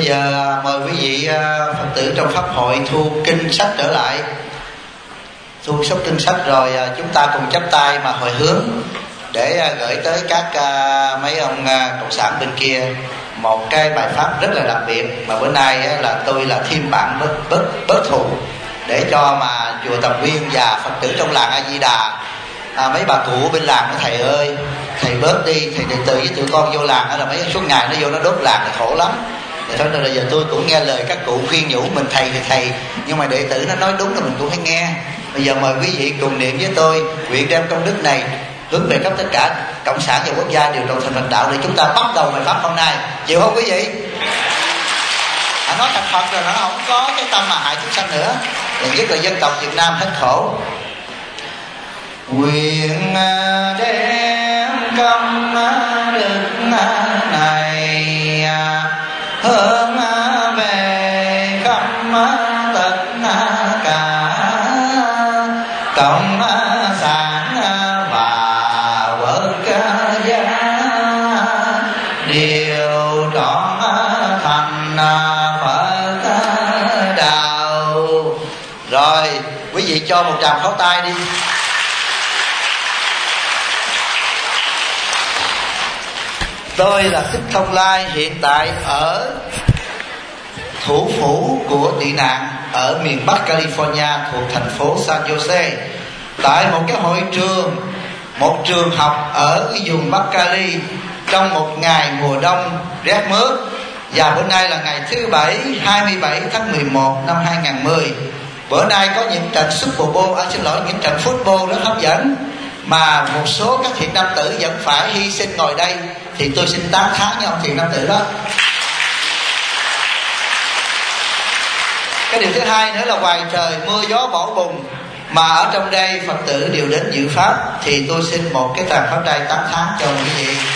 Bây giờ mời quý vị Phật tử trong pháp hội thu kinh sách trở lại. Thu sắp kinh sách rồi chúng ta cùng chắp tay mà hồi hướng để gửi tới các mấy ông cộng sản bên kia một cái bài pháp rất là đặc biệt mà bữa nay là tôi là thêm bạn bất thù để cho mà chùa Tầm Nguyên và Phật tử trong làng A Di Đà, mấy bà cụ bên làng nói thầy ơi, thầy bớt đi, thầy đệ tử với tụi con vô làng là mấy suốt ngày nó vô nó đốt làng thì khổ lắm. Thế nên là giờ tôi cũng nghe lời các cụ khuyên nhủ mình, thầy thì thầy nhưng mà đệ tử nó nói đúng là mình cũng phải nghe. Bây giờ mời quý vị cùng niệm với tôi nguyện đem công đức này hướng về khắp tất cả cộng sản và quốc gia đều trọn thành Phật đạo để chúng ta bắt đầu bài pháp hôm nay, chịu không quý vị? Nói thành Phật rồi nó không có cái tâm mà hại chúng sanh nữa, nhất là dân tộc Việt Nam hết khổ. Nguyện đem công đức này hướng về khắp tất cả cộng sản và quốc gia đều trọn thành Phật đạo. Rồi quý vị cho một tràng pháo tay đi. Tôi là Thích Thông Lai, hiện tại ở thủ phủ của tị nạn ở miền Bắc California thuộc thành phố San Jose, tại một cái hội trường, một trường học ở cái vùng Bắc Cali trong một ngày mùa đông rét mướt. Và bữa nay là ngày thứ Bảy 27 tháng 11 năm 2010. Bữa nay có những trận Super Bowl, những trận football rất hấp dẫn mà một số các thiện nam tử vẫn phải hy sinh ngồi đây, thì tôi xin tán thán với ông thiện nam tử đó. Cái điều thứ hai nữa là ngoài trời mưa gió bão bùng mà ở trong đây Phật tử đều đến dự pháp, thì tôi xin một cái tràng pháo tay tán thán cho quý vị.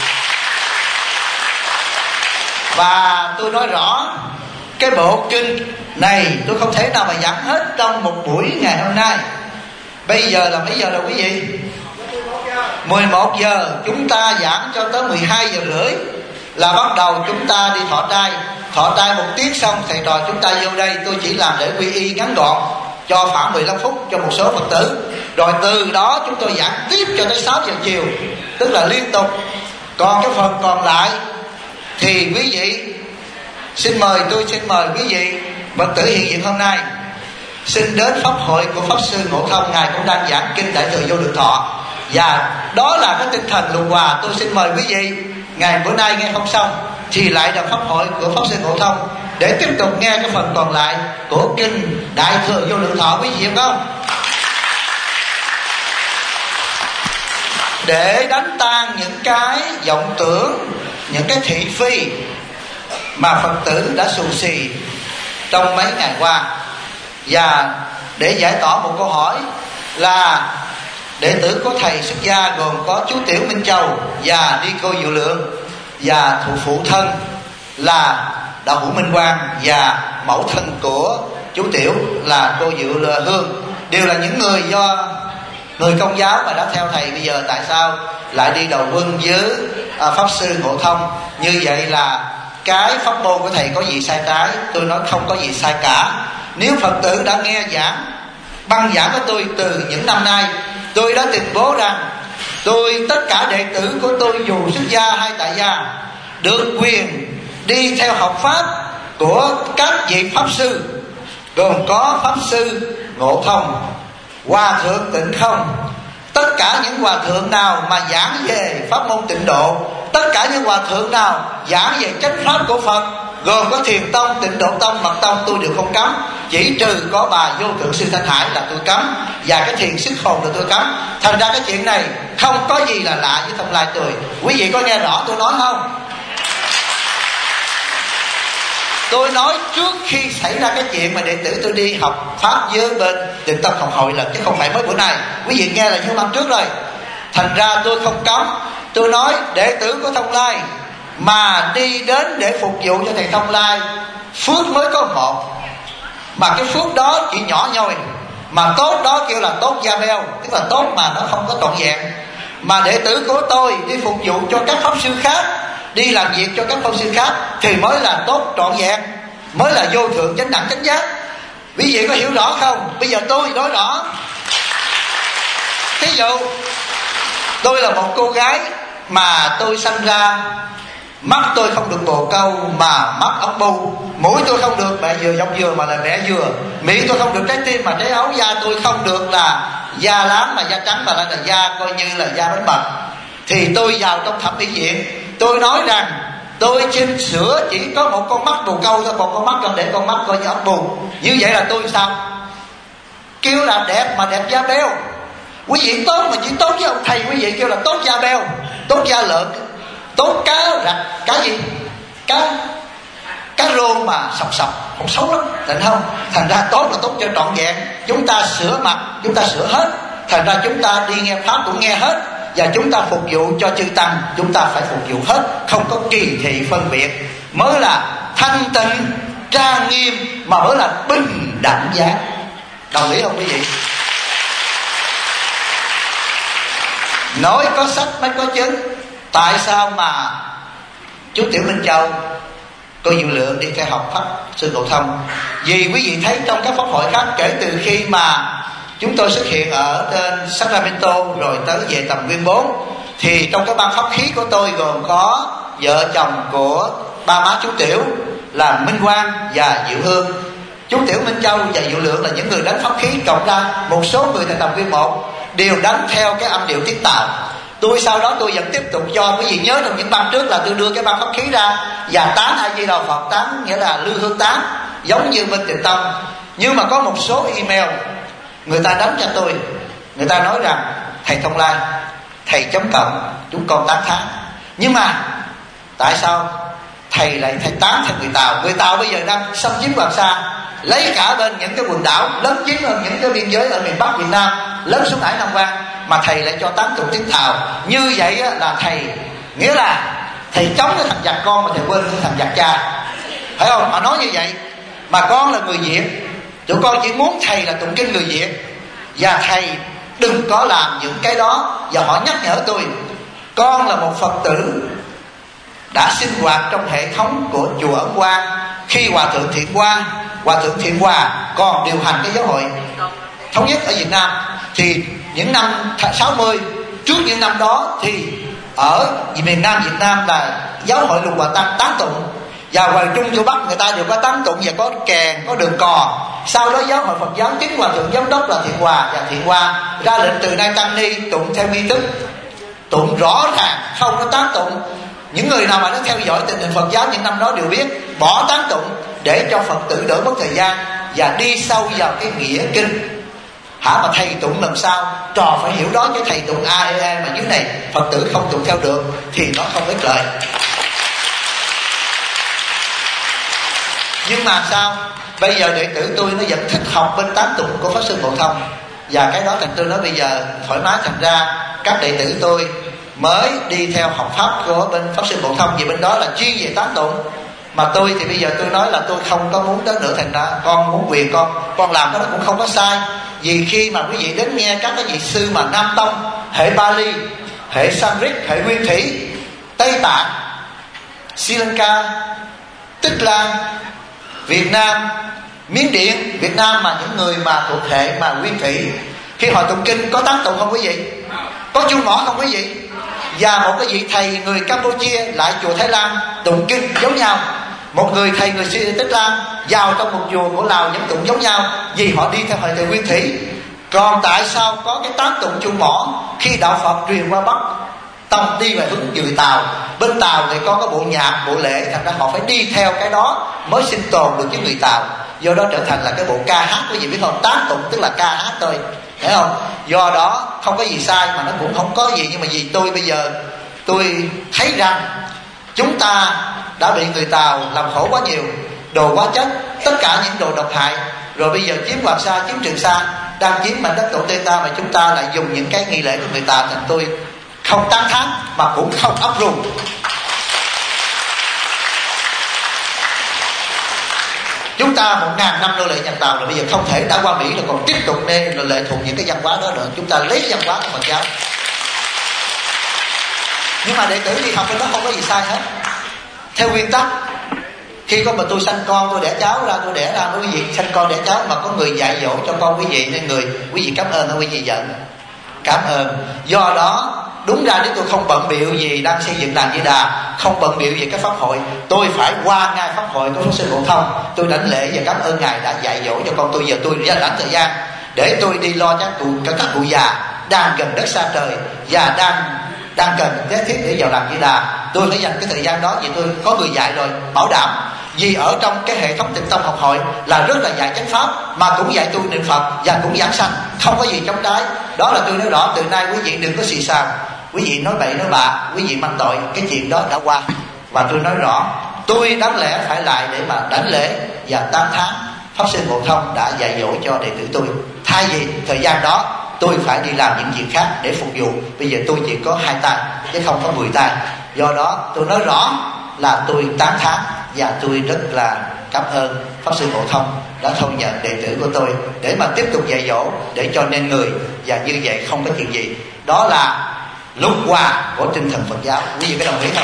Và tôi nói rõ cái bộ kinh này tôi không thể nào mà giảng hết trong một buổi ngày hôm nay. Bây giờ là mấy giờ rồi quý vị? 11 giờ. Chúng ta giảng cho tới 12 giờ rưỡi là bắt đầu chúng ta đi thọ trai. Thọ trai 1 tiếng xong thầy trò chúng ta vô đây. Tôi chỉ làm để quy y ngắn gọn cho khoảng 15 phút cho một số Phật tử. Rồi từ đó chúng tôi giảng tiếp cho tới 6 giờ chiều, tức là liên tục. Còn cái phần còn lại thì quý vị xin mời quý vị Phật tử hiện diện hôm nay xin đến pháp hội của Pháp Sư Ngộ Thông. Ngài cũng đang giảng kinh Đại Thừa Vô Lượng Thọ, và đó là cái tinh thần luận hòa. Tôi xin mời quý vị, ngày bữa nay nghe không xong thì lại là pháp hội của Pháp Sư Ngộ Thông để tiếp tục nghe cái phần còn lại của kinh Đại Thừa Vô Lượng Thọ, quý vị hiểu không? Để đánh tan những cái vọng tưởng, những cái thị phi mà Phật tử đã xù xì trong mấy ngày qua, và để giải tỏ một câu hỏi là đệ tử của thầy xuất gia gồm có chú Tiểu Minh Châu và Ni Cô Diệu Lượng, và thủ phụ thân là Đạo Hữu Minh Quang, và mẫu thân của chú Tiểu là cô Diệu Hương, đều là những người do người Công giáo mà đã theo thầy. Bây giờ tại sao lại đi đầu quân với Pháp Sư Ngộ Thông? Như vậy là cái pháp môn của thầy có gì sai trái? Tôi nói không có gì sai cả. Nếu Phật tử đã nghe băng giảng của tôi từ những năm nay, tôi đã tuyên bố rằng tất cả đệ tử của tôi dù xuất gia hay tại gia được quyền đi theo học pháp của các vị Pháp Sư, gồm có Pháp Sư Ngộ Thông, Hòa Thượng Tịnh Không. Tất cả những hòa thượng nào mà giảng về pháp môn tịnh độ, tất cả những hòa thượng nào giảng về chánh pháp của Phật, gồm có Thiền Tông, Tịnh Độ Tông, Mật Tông, tôi đều không cấm. Chỉ trừ có bà Vô Thượng Sư Thanh Hải là tôi cấm, và cái thiền xuất hồn là tôi cấm. Thành ra cái chuyện này không có gì là lạ với Thông Lai tôi. Quý vị có nghe rõ tôi nói không? Tôi nói trước khi xảy ra cái chuyện mà đệ tử tôi đi học pháp với bên Tịnh Tông Học Hội là, chứ không phải mới bữa nay. Quý vị nghe là nhiều năm trước rồi. Thành ra tôi không cấm. Tôi nói đệ tử của Thông Lai mà đi đến để phục vụ cho thầy Thông Lai, phước mới có một, mà cái phước đó chỉ nhỏ nhoi, mà tốt đó kêu là tốt da beo, tức là tốt mà nó không có trọn vẹn. Mà đệ tử của tôi đi phục vụ cho các pháp sư khác, đi làm việc cho các pháp sư khác thì mới là tốt trọn vẹn. mới là vô thượng chánh đẳng chánh giác. Quý vị có hiểu rõ không? Bây giờ tôi nói rõ. Thí dụ tôi là một cô gái mà tôi sanh ra mắt tôi không được bồ câu mà mắt ốc bu, mũi tôi không được mẹ dừa dòng dừa mà là mẹ dừa, miệng tôi không được trái tim mà trái ấu, da tôi không được là da lám mà da trắng mà là da coi như là da bánh mật. Thì tôi vào trong thẩm mỹ viện, tôi nói rằng tôi xin sửa chỉ có một con mắt bồ câu thôi, một con mắt còn để con mắt coi như ốc bù. Như vậy là tôi sao? Kêu là đẹp mà đẹp da beo. Quý vị tốt mà chỉ tốt với ông thầy quý vị kêu là tốt da beo, tốt da lợn, tốt cá rạch, cá gì? Cá rô mà sọc không xấu lắm, thành không? Thành ra tốt là tốt cho trọn vẹn. Chúng ta sửa mặt, chúng ta sửa hết. Thành ra chúng ta đi nghe pháp cũng nghe hết. Và chúng ta phục vụ cho chư tăng, chúng ta phải phục vụ hết, không có kỳ thị phân biệt, mới là thanh tịnh trang nghiêm, mà mới là bình đẳng giác. Đồng ý không quý vị? Nói có sách mới có chứng. Tại sao mà chú Tiểu Minh Châu, cô Diệu Lượng đi theo học pháp Sư Ngộ Thông? Vì quý vị thấy trong các pháp hội khác, kể từ khi mà chúng tôi xuất hiện ở trên Sacramento rồi tới về tầm Nguyên 4, thì trong cái ban pháp khí của tôi gồm có vợ chồng của ba má chú Tiểu là Minh Quang và Diệu Hương. Chú Tiểu Minh Châu và Diệu Lượng là những người đánh pháp khí, cộng ra một số người tại tầm Nguyên 1 đều đánh theo cái âm điệu tiết tạo. Tôi sau đó tôi vẫn tiếp tục cho quý vị nhớ trong những ban trước là tôi đưa cái ban pháp khí ra và tán A Di Đà Phật, tán nghĩa là lưu hương tán giống như bên Tịnh Tông. Nhưng mà có một số email người ta đánh cho tôi, người ta nói rằng thầy Thông Lai, thầy chấm cộng, chúng con tán thán. Nhưng mà tại sao thầy lại thầy tán theo người Tàu? Người Tàu bây giờ đang xâm chiếm Hoàng Sa, lấy cả bên những cái quần đảo, lớn chiếm hơn những cái biên giới ở miền Bắc Việt Nam, lớn xuống Hải Nam Quan, mà thầy lại cho tán tụng tiếng Tàu. Như vậy là thầy, nghĩa là thầy chống cái thằng giặc con mà thầy quên cái thằng giặc cha, phải không? Họ nói như vậy. Mà con là người Việt, tụi con chỉ muốn thầy là tụng kinh người Việt, và thầy đừng có làm những cái đó. Và họ nhắc nhở tôi, con là một Phật tử đã sinh hoạt trong hệ thống của chùa Ấn Quang. Khi Hòa thượng Thiện Hòa còn điều hành cái giáo hội thống nhất ở Việt Nam, thì những năm 60, trước những năm đó thì ở miền Nam Việt Nam là giáo hội Lục Hòa Tăng tán tụng, và Hoàng Trung châu Bắc người ta đều có tán tụng và có kèn, có đường cò. Sau đó giáo hội Phật giáo chính Hòa thượng giám đốc là Thiện Hòa, và Thiện Hòa ra lệnh từ nay tăng ni tụng theo nghi thức, tụng rõ ràng, không có tán tụng. Những người nào mà nó theo dõi tình hình Phật giáo những năm đó đều biết, bỏ tán tụng để cho Phật tử đỡ mất thời gian và đi sâu vào cái nghĩa kinh. Mà thầy tụng làm sao trò phải hiểu đó, chứ thầy tụng A mà dưới này Phật tử không tụng theo được thì nó không ích lợi. Nhưng mà sao bây giờ đệ tử tôi nó vẫn thích học bên tán tụng của Pháp Sư Ngộ Thông, và cái đó thành tôi nói bây giờ thoải mái. Thành ra các đệ tử tôi mới đi theo học pháp của bên Pháp Sư Ngộ Thông, vì bên đó là chuyên về tán tụng. Mà tôi thì bây giờ tôi nói là tôi không có muốn tới nữa. Thành ra con muốn quyền con làm cái đó cũng không có sai. Vì khi mà quý vị đến nghe các cái vị sư mà Nam Tông, hệ Bali, hệ Sanskrit, hệ Nguyên Thủy, Tây Tạng, Sri Lanka, Tích Lan, Việt Nam, Miến Điện, Việt Nam, mà những người mà thuộc hệ mà Nguyên Thủy, khi họ tụng kinh có tán tụng không quý vị? Có chuông mỏ không quý vị? Và một cái vị thầy người Campuchia lại chùa Thái Lan tụng kinh giống nhau, một người thầy người Tích Lan vào trong một chùa của Lào vẫn tụng giống nhau, vì họ đi theo hệ thầy Nguyên Thủy. Còn tại sao có cái tán tụng chuông mỏ khi đạo Phật truyền qua Bắc Tông đi về hướng người Tàu? Bên Tàu thì có cái bộ nhạc, bộ lễ, thành ra họ phải đi theo cái đó mới sinh tồn được với người Tàu. Do đó trở thành là cái bộ ca hát, quý vị biết không? Tán tụng tức là ca hát thôi, hiểu không? Do đó không có gì sai, mà nó cũng không có gì. Nhưng mà vì tôi bây giờ tôi thấy rằng chúng ta đã bị người Tàu làm khổ quá nhiều, đồ quá chất, tất cả những đồ độc hại. Rồi bây giờ chiếm Hoàng Sa, chiếm Trường Sa, đang chiếm mảnh đất tổ tiên ta, mà chúng ta lại dùng những cái nghi lễ của người Tàu. Thành tôi không tán thán mà cũng không áp dụng. Chúng ta 1000 năm nô lệ nhà Tàu rồi, bây giờ không thể đã qua Mỹ rồi còn tiếp tục nên là lệ thuộc những cái văn hóa đó nữa. Chúng ta lấy văn hóa của Phật giáo. Nhưng mà đệ tử đi học bên đó không có gì sai hết. Theo nguyên tắc Khi có mà tôi sanh con, tôi đẻ cháu ra, tôi đẻ ra với quý vị sanh con đẻ cháu mà có người dạy dỗ cho con quý vị, nên quý vị cảm ơn, quý vị giận cảm ơn. Do đó đúng ra nếu tôi không bận bịu gì đang xây dựng đàn Di Đà, không bận bịu về cái pháp hội, tôi phải qua ngay pháp hội của Pháp Sư Ngộ Thông, tôi đảnh lễ và cảm ơn ngài đã dạy dỗ cho con tôi. Giờ tôi ra lãnh thời gian để tôi đi lo cho các cụ già đang gần đất xa trời và đang cần thế thiết để vào làm Di Đà. Tôi phải dành cái thời gian đó vì tôi có người dạy rồi, bảo đảm. Vì ở trong cái hệ thống Tịnh Tông học hội là rất là dạy chánh pháp, mà cũng dạy tôi niệm Phật và cũng giảng sanh, không có gì chống trái. Đó là tôi nói rõ, từ nay quý vị đừng có xì xào, quý vị nói bậy nói bạ, quý vị mang tội, cái chuyện đó đã qua. Và tôi nói rõ, tôi đáng lẽ phải lại để mà đảnh lễ và tán thán Pháp Sư Ngộ Thông đã dạy dỗ cho đệ tử tôi. Thay vì thời gian đó tôi phải đi làm những việc khác để phục vụ, bây giờ tôi chỉ có 2 tay chứ không có 10 tay. Do đó tôi nói rõ là tôi tán thán và tôi rất là cảm ơn Pháp Sư Ngộ Thông đã thông nhận đệ tử của tôi để mà tiếp tục dạy dỗ để cho nên người, và như vậy không có chuyện gì. Đó là lúc qua của tinh thần Phật giáo. Quý vị có đồng ý không?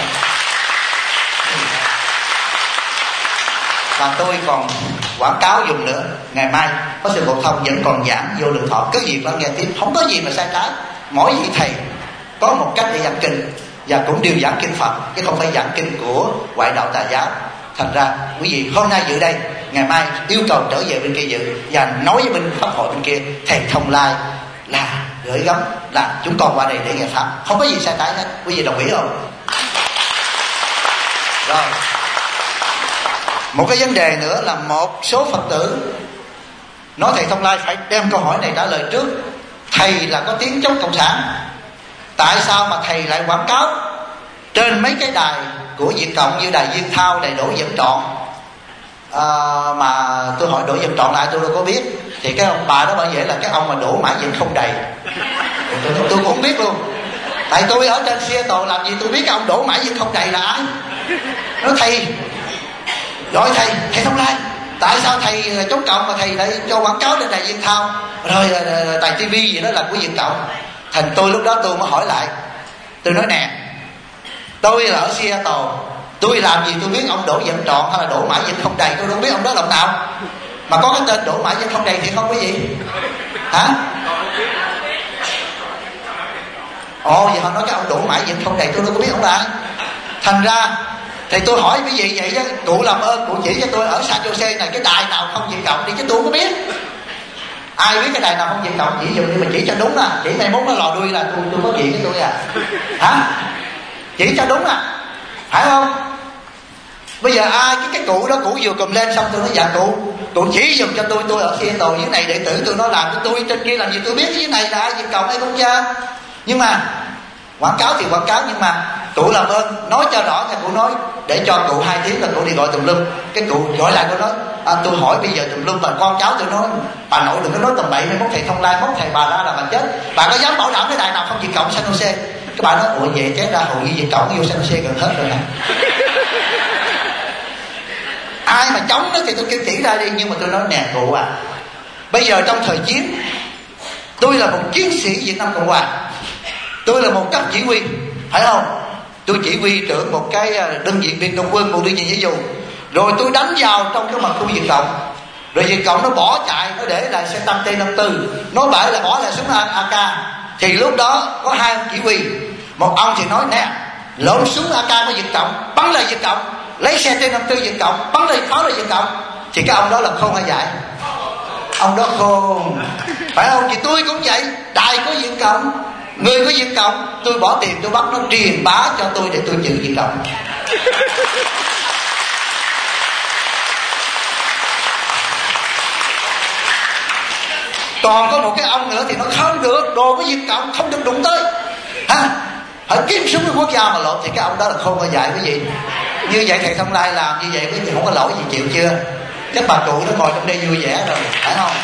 Và tôi còn quảng cáo dùng nữa, ngày mai Pháp Sư Ngộ Thông vẫn còn giảng Vô Lượng Thọ, cứ gì mà nghe tiếp, không có gì mà sai trái. Mỗi vị thầy có một cách để giảng kinh, và cũng đều giảng kinh Phật chứ không phải giảng kinh của ngoại đạo tà giáo. Thành ra quý vị hôm nay dự đây, ngày mai yêu cầu trở về bên kia dự và nói với bên pháp hội bên kia, thầy Thông Lai là gửi gắm là chúng con qua đây để nghe pháp, không có gì sai trái hết. Quý vị đồng ý không? Rồi, một cái vấn đề nữa là một số Phật tử nói thầy Thông Lai phải đem câu hỏi này trả lời trước. Thầy là có tiếng chống cộng sản, tại sao mà thầy lại quảng cáo trên mấy cái đài của Việt Cộng như đài Viên Thao, đài Đỗ Dẫn Trọn? Mà tôi hỏi Đỗ Dẫn Trọn lại tôi đâu có biết. Thì cái ông bà đó bởi vậy là cái ông mà đổ mãi vẫn không đầy. Tôi cũng không biết luôn. Tại tôi ở trên Seattle làm gì tôi biết cái ông đổ mãi vẫn không đầy là ai. Nói thầy, gọi thầy Thông Lai, tại sao thầy chống cộng mà thầy lại cho quảng cáo trên đài Viên Thao rồi đài TV gì đó là của Việt Cộng? Thành tôi lúc đó tôi mới hỏi lại, tôi nói nè, tôi là ở Seattle, tôi làm gì tôi biết ông Đỗ Dẫn Trọn hay là Đỗ Mãi Vẫn Không Đầy, tôi không biết ông đó là ông nào. Mà có cái tên Đỗ Mãi Vẫn Không Đầy thì không có gì hả? Ồ, vậy họ nói cái ông Đỗ Mãi Vẫn Không Đầy tôi đâu có biết ông là ai. Thành ra thì tôi hỏi quý vị vậy chứ, cụ làm ơn cụ chỉ cho tôi ở San Jose này cái đài nào không Việt Cộng đi chứ tôi không có biết. Ai biết cái đài nào không Việt Cộng chỉ dùm đi mà chỉ cho đúng à. Chỉ mai mốt nó lò đuôi là tôi có chuyện với tôi à. Hả? Chỉ cho đúng à, phải không? Bây giờ ai cái cụ đó cụ vừa cầm lên xong tôi nói dạ cụ chỉ dùm cho tôi ở Seattle dưới này đệ tử tôi nó làm cho tôi, trên kia làm gì tôi biết dưới này là ai Việt Cộng hay không cha. Nhưng mà quảng cáo thì quảng cáo, nhưng mà cụ làm ơn nói cho rõ thì cụ nói để cho cụ 2 tiếng là cụ đi gọi tùm lum. Cái cụ gọi lại cụ nói tôi hỏi bây giờ tùm lum mà con cháu tôi nói bà nội đừng có nói tầm bậy, mai mốt thầy Thông Lai mốt thầy bà ra là bà chết, bà có dám bảo đảm cái đài nào không Việt Cộng San Jose? Các bạn nói ủa vậy chết ra hội nghị Việt Cộng vô San Jose gần hết rồi nè. Ai mà chống nó thì tôi kêu chỉ ra đi. Nhưng mà tôi nói nè cụ à, bây giờ trong thời chiến tôi là một chiến sĩ Việt Nam Cộng Hòa, tôi là một cấp chỉ huy, phải không? Tôi chỉ huy trưởng một cái đơn vị Việt Đông quân, bộ tư nhiệm Vũ, rồi tôi đánh vào trong cái mặt khu Việt Cộng, rồi Việt Cộng nó bỏ chạy, nó để lại xe tăng T-54, nó bảo là bỏ lại súng AK. Thì lúc đó có 2 ông chỉ huy, một ông thì nói nè lộn súng AK của Việt Cộng bắn lại Việt Cộng, lấy xe T-54 Việt Cộng bắn lại pháo lại Việt Cộng. Thì cái ông đó là khôn hay dại? Ông đó khôn, phải không? Thì tôi cũng vậy, đài của Việt Cộng, người của Việt Cộng, tôi bỏ tiền tôi bắt nó truyền bá cho tôi để tôi chữ Việt Cộng. Còn có một cái ông nữa thì nó không được, đồ của Việt Cộng không được đụng tới, hả? Hãy kiếm súng của quốc gia mà lộn. Thì cái ông đó là khôn hay dại quý vị? Như vậy thầy Thông Lai làm như vậy quý vị không có lỗi gì chịu chưa? Các bà cụ nó ngồi trong đây vui vẻ rồi, phải không?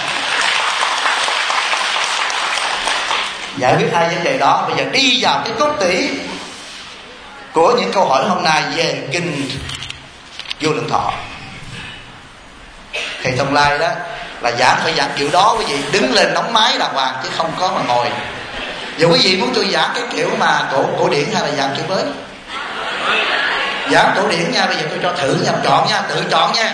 Giải quyết 2 vấn đề đó. Bây giờ đi vào cái cốt tủy của những câu hỏi hôm nay về kinh Vô Lượng Thọ. Thầy Thông Lai đó là giảng phải giảng kiểu đó quý vị, đứng lên nóng máy đàng hoàng chứ không có mà ngồi. Giờ quý vị muốn tôi giảng cái kiểu mà cổ điển hay là giảng kiểu mới? Giảng cổ điển nha. Bây giờ tôi cho thử nhập chọn nha, tự chọn nha.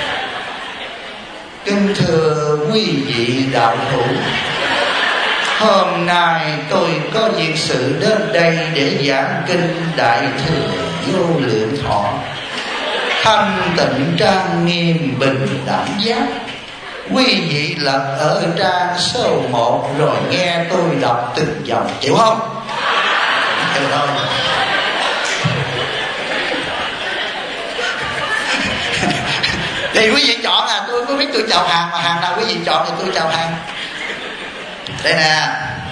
Kính thưa quý vị đạo hữu, hôm nay tôi có duyên sự đến đây để giảng kinh Đại Thừa Vô Lượng Thọ, thanh tịnh trang nghiêm bình đẳng giác. Quý vị lật ở trang số 1 rồi nghe tôi đọc từng dòng, chịu không? Chịu thôi. Thì quý vị chọn à, tôi có biết tôi chào hàng, mà hàng nào quý vị chọn thì tôi chào hàng. Đây nè.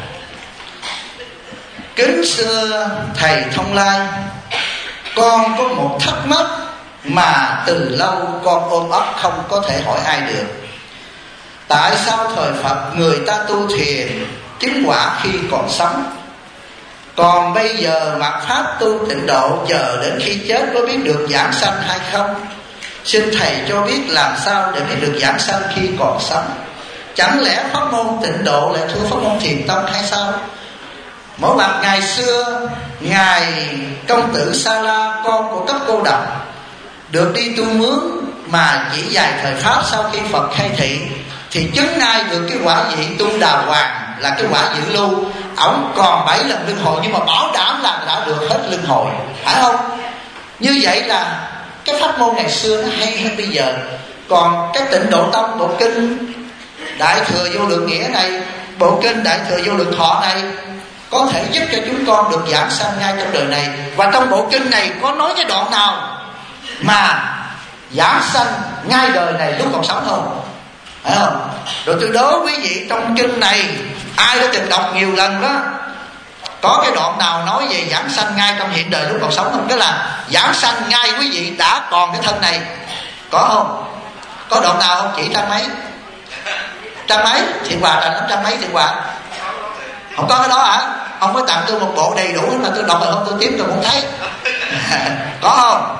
Kính xưa thầy Thông Lai, con có một thắc mắc mà từ lâu con ôm ấp không có thể hỏi ai được. Tại sao thời Phật người ta tu thiền chứng quả khi còn sống, còn bây giờ mạt pháp tu tịnh độ chờ đến khi chết có biết được giảng sanh hay không? Xin thầy cho biết làm sao để biết được giảng sanh khi còn sống. Chẳng lẽ pháp môn tịnh độ lại thua pháp môn thiền tông hay sao? Mỗi mặt ngày xưa, ngài công tử Sa La, con của cấp cô độc, được đi tu mướn mà chỉ vài thời pháp sau khi Phật khai thị thì chứng ngay được cái quả vị tu đà hoàng, là cái quả dự lưu. Ổng còn 7 lần luân hồi nhưng mà bảo đảm là đã được hết luân hồi, phải không? Như vậy là cái pháp môn ngày xưa nó hay hơn bây giờ. Còn cái tịnh độ tông, bộ kinh Đại Thừa Vô Lượng Nghĩa này, bộ kinh Đại Thừa Vô Lượng Thọ này có thể giúp cho chúng con được giảng sanh ngay trong đời này. Và trong bộ kinh này có nói cái đoạn nào mà giảng sanh ngay đời này lúc còn sống không? Phải không? Rồi tôi đố quý vị, trong kinh này ai đã từng đọc nhiều lần đó, có cái đoạn nào nói về giảng sanh ngay trong hiện đời lúc còn sống không? Cái là giảng sanh ngay quý vị đã còn cái thân này, có không? Có đoạn nào không? Chỉ trang mấy? Trang mấy? Thiện Hòa là 500 mấy Thiện Hòa? Không có cái đó hả? Ông mới tặng tôi một bộ đầy đủ mà tôi đọc rồi không, tôi tiếp tôi không thấy. Có không?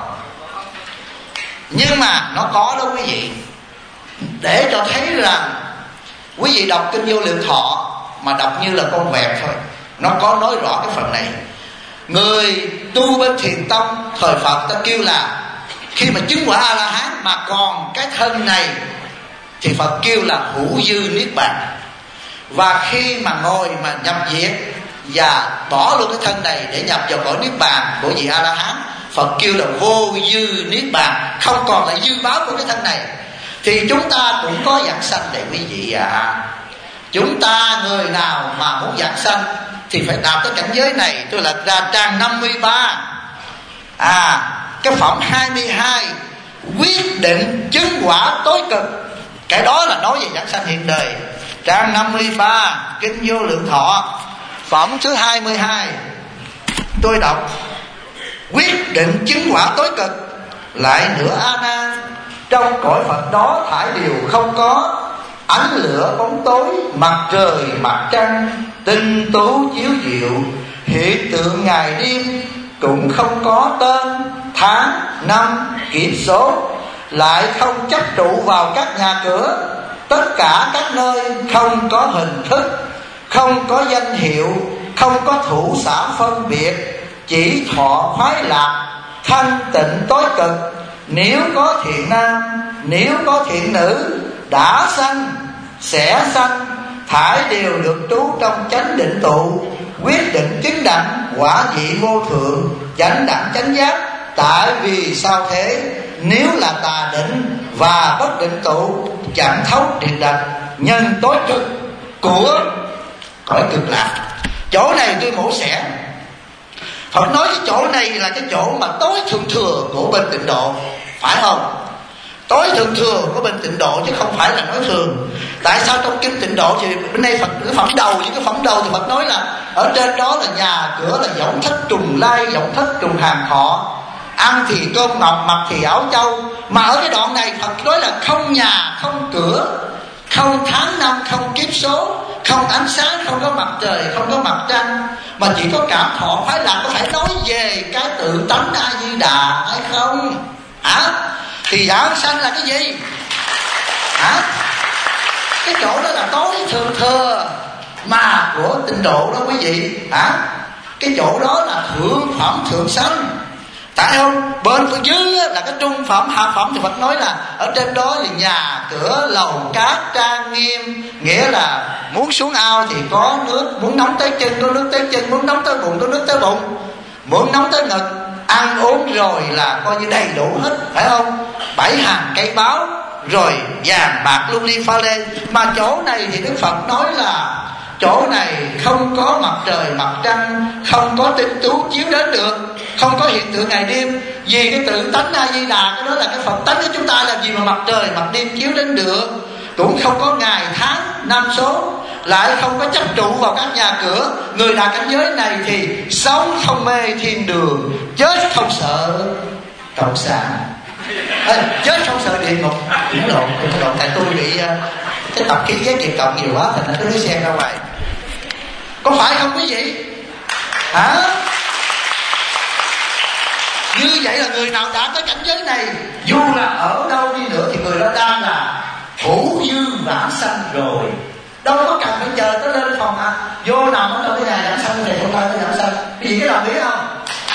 Nhưng mà nó có đó quý vị, để cho thấy rằng quý vị đọc kinh Vô Lượng Thọ mà đọc như là con vẹt thôi, nó có nói rõ cái phần này. Người tu bên thiền tông thời Phật ta kêu là khi mà chứng quả A-la-hán mà còn cái thân này thì Phật kêu là hữu dư niết bàn. Và khi mà ngồi mà nhập diệt và bỏ luôn cái thân này để nhập vào cõi niết bàn của vị A-la-hán, Phật kêu là vô dư niết bàn, không còn lại dư báo của cái thân này. Thì chúng ta cũng có giảng sanh để quý vị ạ. Chúng ta người nào mà muốn giảng sanh thì phải đạt tới cảnh giới này. Tôi lật ra trang 53, cái phẩm 22, quyết định chứng quả tối cực. Cái đó là nói về giảng sanh hiện đời. Trang 53 kinh Vô Lượng Thọ, phẩm thứ 22, tôi đọc: quyết định chứng quả tối cực, lại nữa A Nan, trong cõi Phật đó thải điều không có ánh lửa bóng tối, mặt trời mặt trăng, tinh tú chiếu diệu, hiện tượng ngày đêm cũng không có tên, tháng, năm, kiếp số, lại không chấp trụ vào các nhà cửa. Tất cả các nơi không có hình thức, không có danh hiệu, không có thủ xã phân biệt, chỉ thọ khoái lạc, thanh tịnh tối cực. Nếu có thiện nam, nếu có thiện nữ, đã sanh, sẽ sanh, thải đều được trú trong chánh định tụ, quyết định chứng đẳng, quả vị vô thượng, chánh đẳng chánh giác. Tại vì sao thế? Nếu là tà định và bất định tụ, chẳng thấu triệt đạch, nhân tối cực của cõi cực lạc. Chỗ này tôi mổ xẻ. Phật nói cái chỗ này là cái chỗ mà tối thượng thừa của bên tịnh độ, phải không? Tối thượng thừa của bên tịnh độ chứ không phải là nói thường. Tại sao trong kinh tịnh độ thì bên đây Phật cái phẩm đầu, những cái phẩm đầu thì Phật nói là ở trên đó là nhà cửa là võng thất trùng lai, võng thất trùng hàng thọ, ăn thì cơm ngọc, mặc thì áo châu. Mà ở cái đoạn này Phật nói là không nhà, không cửa, không tháng năm, không kiếp số, không ánh sáng, không có mặt trời, không có mặt trăng, mà chỉ có cảm thọ khoái lạc. Có phải nói về cái tự tánh A Di Đà hay không? Thì giảng sanh là cái gì? Cái chỗ đó là tối thượng thừa mà của tịnh độ đó quý vị. Cái chỗ đó là thượng phẩm thượng sanh. Tại không? Bên phía dưới là cái trung phẩm, hạ phẩm thì Phật nói là ở trên đó thì nhà cửa lầu cát trang nghiêm, nghĩa là muốn xuống ao thì có nước, muốn nóng tới chân có nước tới chân, muốn nóng tới bụng có nước tới bụng, muốn nóng tới ngực, ăn uống rồi là coi như đầy đủ hết, phải không? 7 hàng cây báo, rồi vàng bạc lưu ly pha lê. Mà chỗ này thì Đức Phật nói là chỗ này không có mặt trời mặt trăng, không có tinh tú chiếu đến được, không có hiện tượng ngày đêm. Vì cái tự tánh A Di Đà, cái đó là cái Phật tánh của chúng ta, làm gì mà mặt trời mặt đêm chiếu đến được. Cũng không có ngày tháng năm số, lại không có chấp trụ vào các nhà cửa. Người đạt cảnh giới này thì sống không mê thiên đường, chết không sợ cộng sản, chết không sợ địa ngục. Đúng rồi, tại tôi bị cái tập khí ghét Việt Cộng nhiều quá, thành ra tôi lấy xe ra ngoài. Có phải không quý vị? Hả? Như vậy là người nào đã tới cảnh giới này, dù là ở đâu đi nữa thì người đó đang là hữu dư vãng sanh rồi. Đâu có cần phải chờ tới lên phòng vô nằm ở trong cái nhà giảng sanh thì không ta tới giảng sanh. Vì cái nào biết không?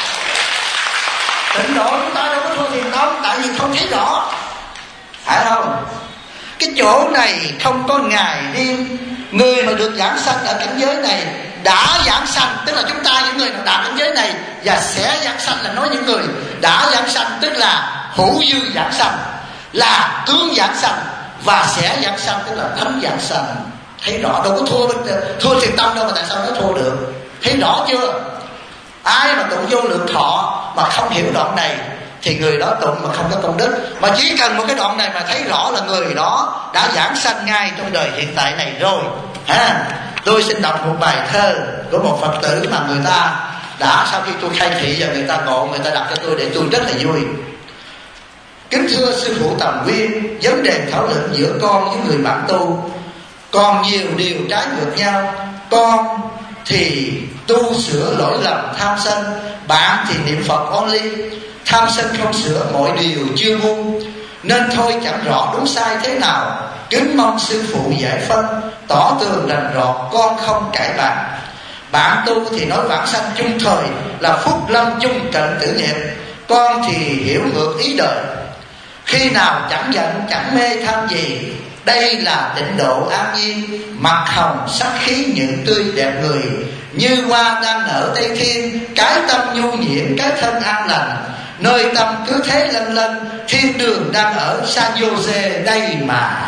Tịnh độ chúng ta đâu có thua thiền tông, tại vì không thấy rõ, phải không? Cái chỗ này không có ngày đêm. Người mà được giảng sanh ở cảnh giới này đã giảng sanh, tức là chúng ta những người nào đạt cảnh giới này và sẽ giảng sanh, là nói những người đã giảng sanh, tức là hữu dư giảng sanh, là tướng giảng sanh, và sẽ giảng sanh tức là thánh giảng sanh. Thấy rõ, đâu có thua thiền tông đâu, mà tại sao nó thua được? Thấy rõ chưa? Ai mà tụng vô lượng thọ mà không hiểu đoạn này thì người đó tụng mà không có công đức. Mà chỉ cần một cái đoạn này mà thấy rõ là người đó đã giảng sanh ngay trong đời hiện tại này rồi. Tôi xin đọc một bài thơ của một Phật tử mà người ta đã, sau khi tôi khai thị và người ta ngộ, người ta đọc cho tôi để tôi rất là vui. Kính thưa sư phụ Tầm Nguyên, vấn đề thảo luận giữa con với người bạn tu còn nhiều điều trái ngược nhau. Con thì tu sửa lỗi lầm tham sân, bạn thì niệm Phật only. Tham sân không sửa mọi điều chưa ngu, nên thôi chẳng rõ đúng sai thế nào. Kính mong sư phụ giải phân, tỏ tường rành rọt, con không cãi bạn. Bạn tu thì nói vãng sanh chung thời là phúc lâm chung cận tử nghiệp, con thì hiểu ngược ý đời. Khi nào chẳng giận chẳng mê tham gì, đây là tịnh độ an nhiên. Mặt hồng sắc khí những tươi đẹp người, như hoa đang nở Tây Thiên. Cái tâm nhu nhiễm cái thân an lành, nơi tâm cứ thế lân lân. Thiên đường đang ở San Jose đây mà.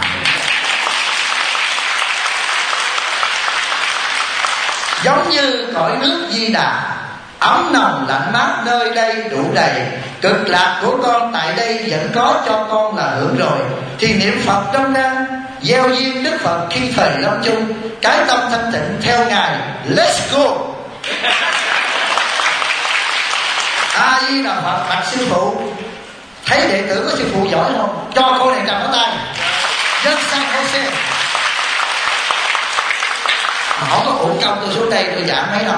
Giống như cõi nước Di Đà, ấm nồng lạnh mát nơi đây đủ đầy. Cực lạc của con tại đây vẫn có cho con là hưởng rồi. Thì niệm Phật trong đang gieo duyên Đức Phật khi thời lâm chung. Cái tâm thanh tịnh theo Ngài, let's go. A Di Đà Phật bạch sư phụ, thấy đệ tử của sư phụ giỏi không? Cho cô này cầm ở tay. Dân San Jose. Không có uổng công tôi xuống đây tôi giảng mấy năm.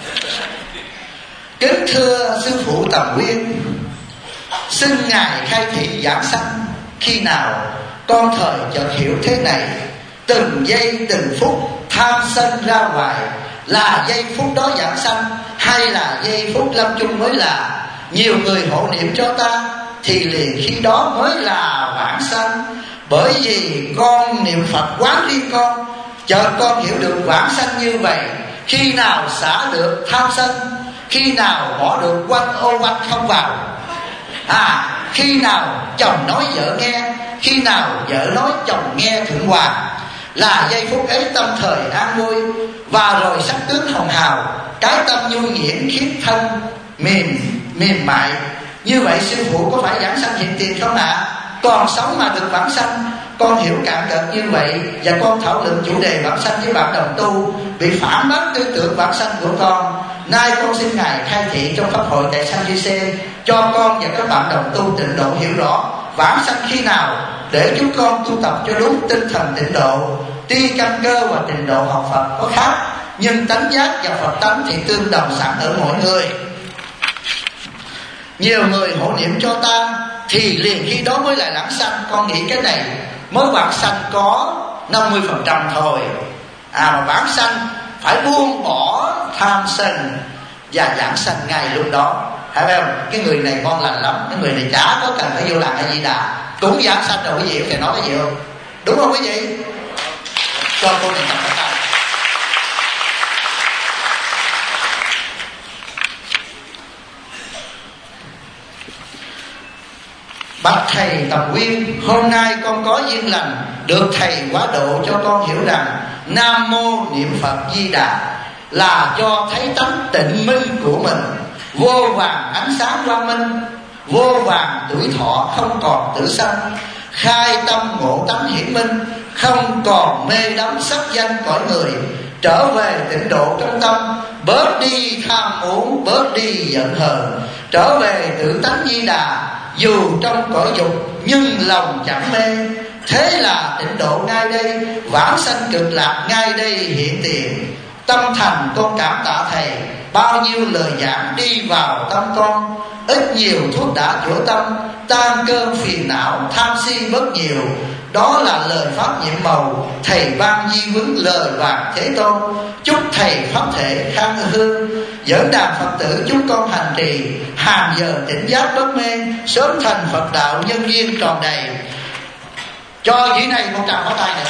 Kính thưa sư phụ Tầm Nguyên, xin Ngài khai thị giảng sanh. Khi nào con thời chợt hiểu thế này, từng giây từng phút tham sân ra ngoài, là giây phút đó giảng sanh hay là giây phút lâm chung mới là? Nhiều người hộ niệm cho ta thì liền khi đó mới là vãng sanh. Bởi vì con niệm Phật quán riêng con, chợt con hiểu được vãng sanh như vậy. Khi nào xả được tham sân, khi nào bỏ được quanh ô quanh không vào, khi nào chồng nói vợ nghe, khi nào vợ nói chồng nghe thuận hòa, là giây phút ấy tâm thời an vui. Và rồi sắc tướng hồng hào, cái tâm nhu nhiễm khiến thân mềm mại. Như vậy sư phụ có phải giảng sanh hiện tiền không ạ? Còn sống mà được vãng sanh. Con hiểu cạn cợt như vậy và con thảo luận chủ đề vãng sanh với bạn đồng tu, bị phản bác tư tưởng vãng sanh của con. Nay con xin Ngài khai thị trong pháp hội tại San Jose cho con và các bạn đồng tu tịnh độ hiểu rõ vãng sanh khi nào, để chúng con tu tập cho đúng tinh thần tịnh độ. Tuy căn cơ và tịnh độ học Phật có khác, nhưng tánh giác và Phật tánh thì tương đồng sẵn ở mỗi người. Nhiều người hộ niệm cho ta thì liền khi đó mới là vãng sanh. Con nghĩ cái này mới vãng sanh có 50% thôi. Mà vãng sanh phải buông bỏ tham sân và giảng sanh ngay lúc đó. Thấy không? Cái người này ngon lành lắm, cái người này chả có cần phải vô làng A Di Đà, cũng giảng sanh rồi. Quý vị có thể nói cái gì không? Đúng không quý vị? Cho cô này tập tay. Bạch thầy Tầm Quyên, hôm nay con có duyên lành được thầy hóa độ cho con hiểu rằng Nam Mô Niệm Phật Di Đà là cho thấy tánh tịnh minh của mình, vô vàng ánh sáng quang minh, vô vàng tuổi thọ không còn tử sanh, khai tâm ngộ tánh hiển minh, không còn mê đắm sắc danh cõi người, trở về tịnh độ trong tâm, bớt đi tham muốn, bớt đi giận hờn, trở về tự tánh Di Đà, dù trong cõi dục nhưng lòng chẳng mê. Thế là tịnh độ ngay đây, vãng sanh cực lạc ngay đây hiện tiền. Tâm thành con cảm tạ thầy, bao nhiêu lời giảng đi vào tâm con, ít nhiều thuốc đã chữa tâm, tan cơn phiền não tham si bớt nhiều. Đó là lời pháp nhiệm màu, thầy ban di huấn lời vàng Thế Tôn. Chúc thầy pháp thể khang hương, dẫn đàn Phật tử chúng con hành trì, hàng giờ tỉnh giác bất mê, sớm thành Phật đạo nhân duyên tròn đầy. Cho vị này một tràng pháo tay nữa.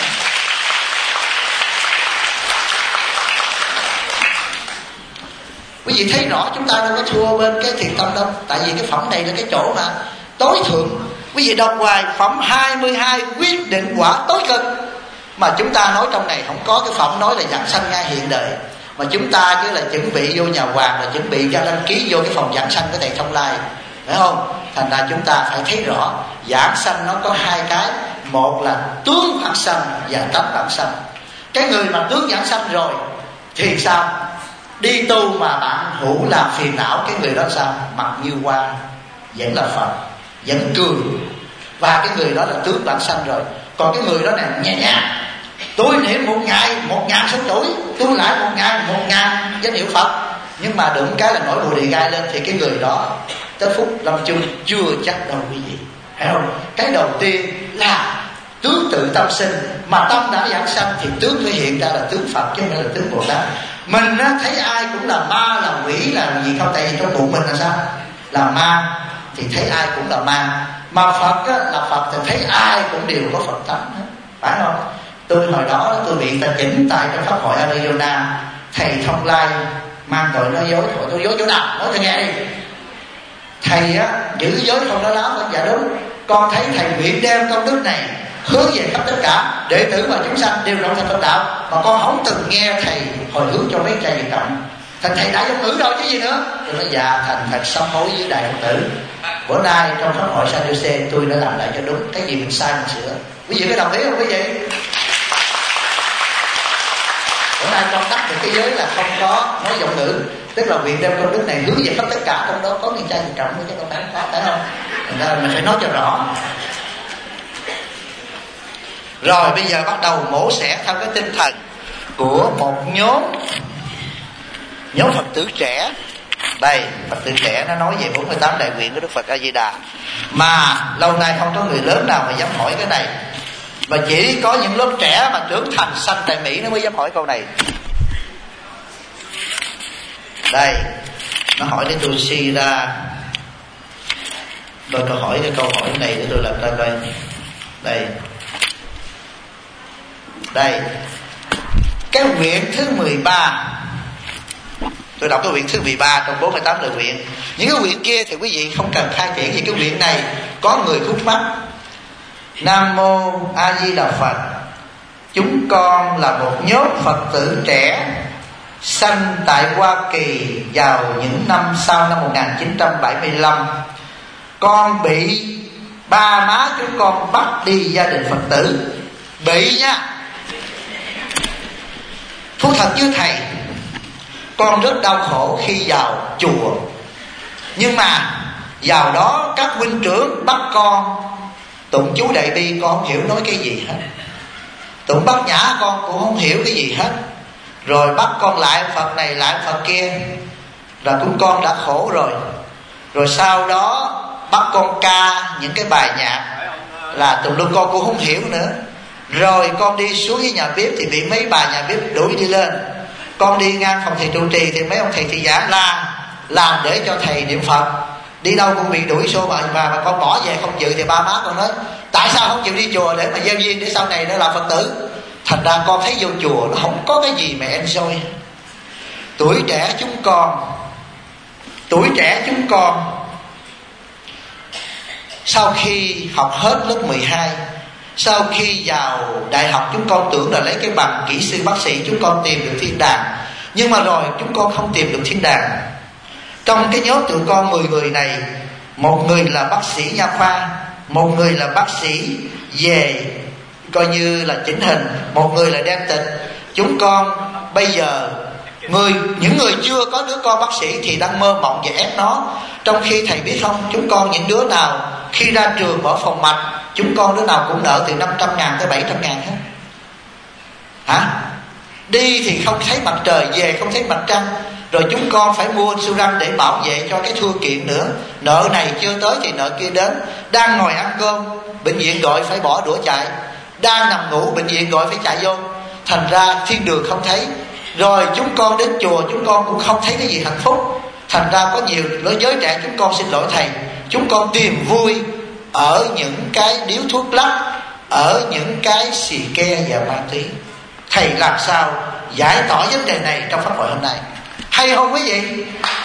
Quý vị thấy rõ chúng ta đâu có thua bên cái thiền tâm đâu. Tại vì cái phẩm này là cái chỗ mà tối thượng. Quý vị đọc hoài phẩm 22 quyết định quả tối cực, mà chúng ta nói trong này không có cái phẩm nói là giảng sanh ngay hiện đời, mà chúng ta chứ là chuẩn bị vô nhà hoàng, là chuẩn bị ra đăng ký vô cái phòng giảng sanh của thầy Thông Lai, phải không? Thành ra chúng ta phải thấy rõ giảng sanh nó có hai cái, một là tướng vãng sanh và tánh vãng sanh. Cái người mà tướng vãng sanh rồi thì sao? Đi tu mà bạn hữu làm phiền não, cái người đó sao? Mặt như hoa, vẫn là Phật, vẫn cười, và cái người đó là tướng vãng sanh rồi. Còn cái người đó này nhẹ nhàng, tôi niệm 1 ngày 1.000 số tuổi, tôi lại 1 ngày 1.000 danh hiệu Phật, nhưng mà đụng cái là nổi bồ đề gai lên, thì cái người đó tới phút lâm chung chưa chắc đâu quý vị, hiểu không? Cái đầu tiên là tướng tự tâm sinh, mà tâm đã giảng sanh thì tướng phải hiện ra là tướng Phật chứ không phải là tướng Bồ Tát. Mình á, thấy ai cũng là ma, là quỷ, là gì không? Tại vì trong bụng mình là sao? Là ma, thì thấy ai cũng là ma. Mà Phật á, là Phật thì thấy ai cũng đều có Phật tánh hết, phải không? Tôi hồi đó tôi bị ta chỉnh tại trong pháp hội Arizona, thầy Thông Lai mang tội nói dối. Thôi tôi dối chỗ nào? Nói tôi nghe đi. Thầy á, giữ dối không nói láo. Dạ đúng, con thấy thầy nguyện đem công đức này hướng về khắp tất cả đệ tử và chúng sanh đều rộng thành Phật đạo, mà con không từng nghe thầy hồi hướng cho mấy trai Việt Cộng. Thành thầy đã giống ngữ rồi chứ gì nữa. Tôi nói dạ, thành thật sám hối với đại Phật tử. Bữa nay trong pháp hội San Jose tôi đã làm lại cho đúng, cái gì mình sai mình sửa. Quý vị có đồng ý không quý vị? Bữa nay con đắc được cái giới là không có nói giọng ngữ, tức là nguyện đem công đức này hướng về khắp tất cả, trong đó có những trai Việt Cộng chứ không phải có, phải không? Thành ra mình phải nói cho rõ. Rồi bây giờ bắt đầu mổ xẻ theo cái tinh thần của một nhóm Phật tử trẻ. Đây, Phật tử trẻ nó nói về 48 đại nguyện của Đức Phật A Di Đà, mà lâu nay không có người lớn nào mà dám hỏi cái này, mà chỉ có những lớp trẻ mà trưởng thành sanh tại Mỹ nó mới dám hỏi câu này. Đây, nó hỏi đến tôi suy ra. Tôi hỏi cái câu hỏi này để tôi làm ra coi. Đây, cái nguyện thứ 13, tôi đọc cái nguyện thứ 13 trong 48 lời nguyện. Những cái nguyện kia thì quý vị không cần khai triển gì. Cái nguyện này có người khúc mắc. Nam Mô A Di Đà Phật, chúng con là một nhóm Phật tử trẻ sanh tại Hoa Kỳ vào những năm sau năm 1975. Con bị ba má chúng con bắt đi gia đình Phật tử. Bị nha. Thú thật với thầy, con rất đau khổ khi vào chùa, nhưng mà vào đó các huynh trưởng bắt con tụng chú Đại Bi, con không hiểu nói cái gì hết. Tụng Bát Nhã con cũng không hiểu cái gì hết. Rồi bắt con lại Phật này lại Phật kia, là chúng con đã khổ rồi. Rồi sau đó bắt con ca những cái bài nhạc là tùm lum con cũng không hiểu nữa. Rồi con đi xuống với nhà bếp thì bị mấy bà nhà bếp đuổi đi lên. Con đi ngang phòng thầy trụ trì thì mấy ông thầy thị giả la làm để cho thầy niệm Phật. Đi đâu cũng bị đuổi xô mà con bỏ về không chịu thì ba má con nói tại sao không chịu đi chùa để mà gieo duyên để sau này nó làm Phật tử. Thành ra con thấy vô chùa nó không có cái gì mà enjoy. Tuổi trẻ chúng con sau khi học hết lớp 12, sau khi vào đại học chúng con tưởng là lấy cái bằng kỹ sư bác sĩ chúng con tìm được thiên đàng. Nhưng mà rồi chúng con không tìm được thiên đàng. Trong cái nhóm tụi con 10 người này, một người là bác sĩ nha khoa, một người là bác sĩ về coi như là chỉnh hình, một người là đem tịch. Chúng con bây giờ những người chưa có đứa con bác sĩ thì đang mơ mộng và ép nó. Trong khi thầy biết không, chúng con những đứa nào khi ra trường mở phòng mạch, chúng con đứa nào cũng nợ từ 500.000 tới 700.000 hết. Hả? Đi thì không thấy mặt trời, về không thấy mặt trăng. Rồi chúng con phải mua insurance để bảo vệ cho cái thua kiện nữa. Nợ này chưa tới thì nợ kia đến. Đang ngồi ăn cơm, bệnh viện gọi phải bỏ đũa chạy. Đang nằm ngủ, bệnh viện gọi phải chạy vô. Thành ra thiên đường không thấy. Rồi chúng con đến chùa, chúng con cũng không thấy cái gì hạnh phúc. Thành ra có nhiều giới trẻ chúng con xin lỗi thầy, chúng con tìm vui ở những cái điếu thuốc lắc, ở những cái xì ke và ma túy. Thầy làm sao giải tỏa vấn đề này trong pháp hội hôm nay? Hay không quý vị?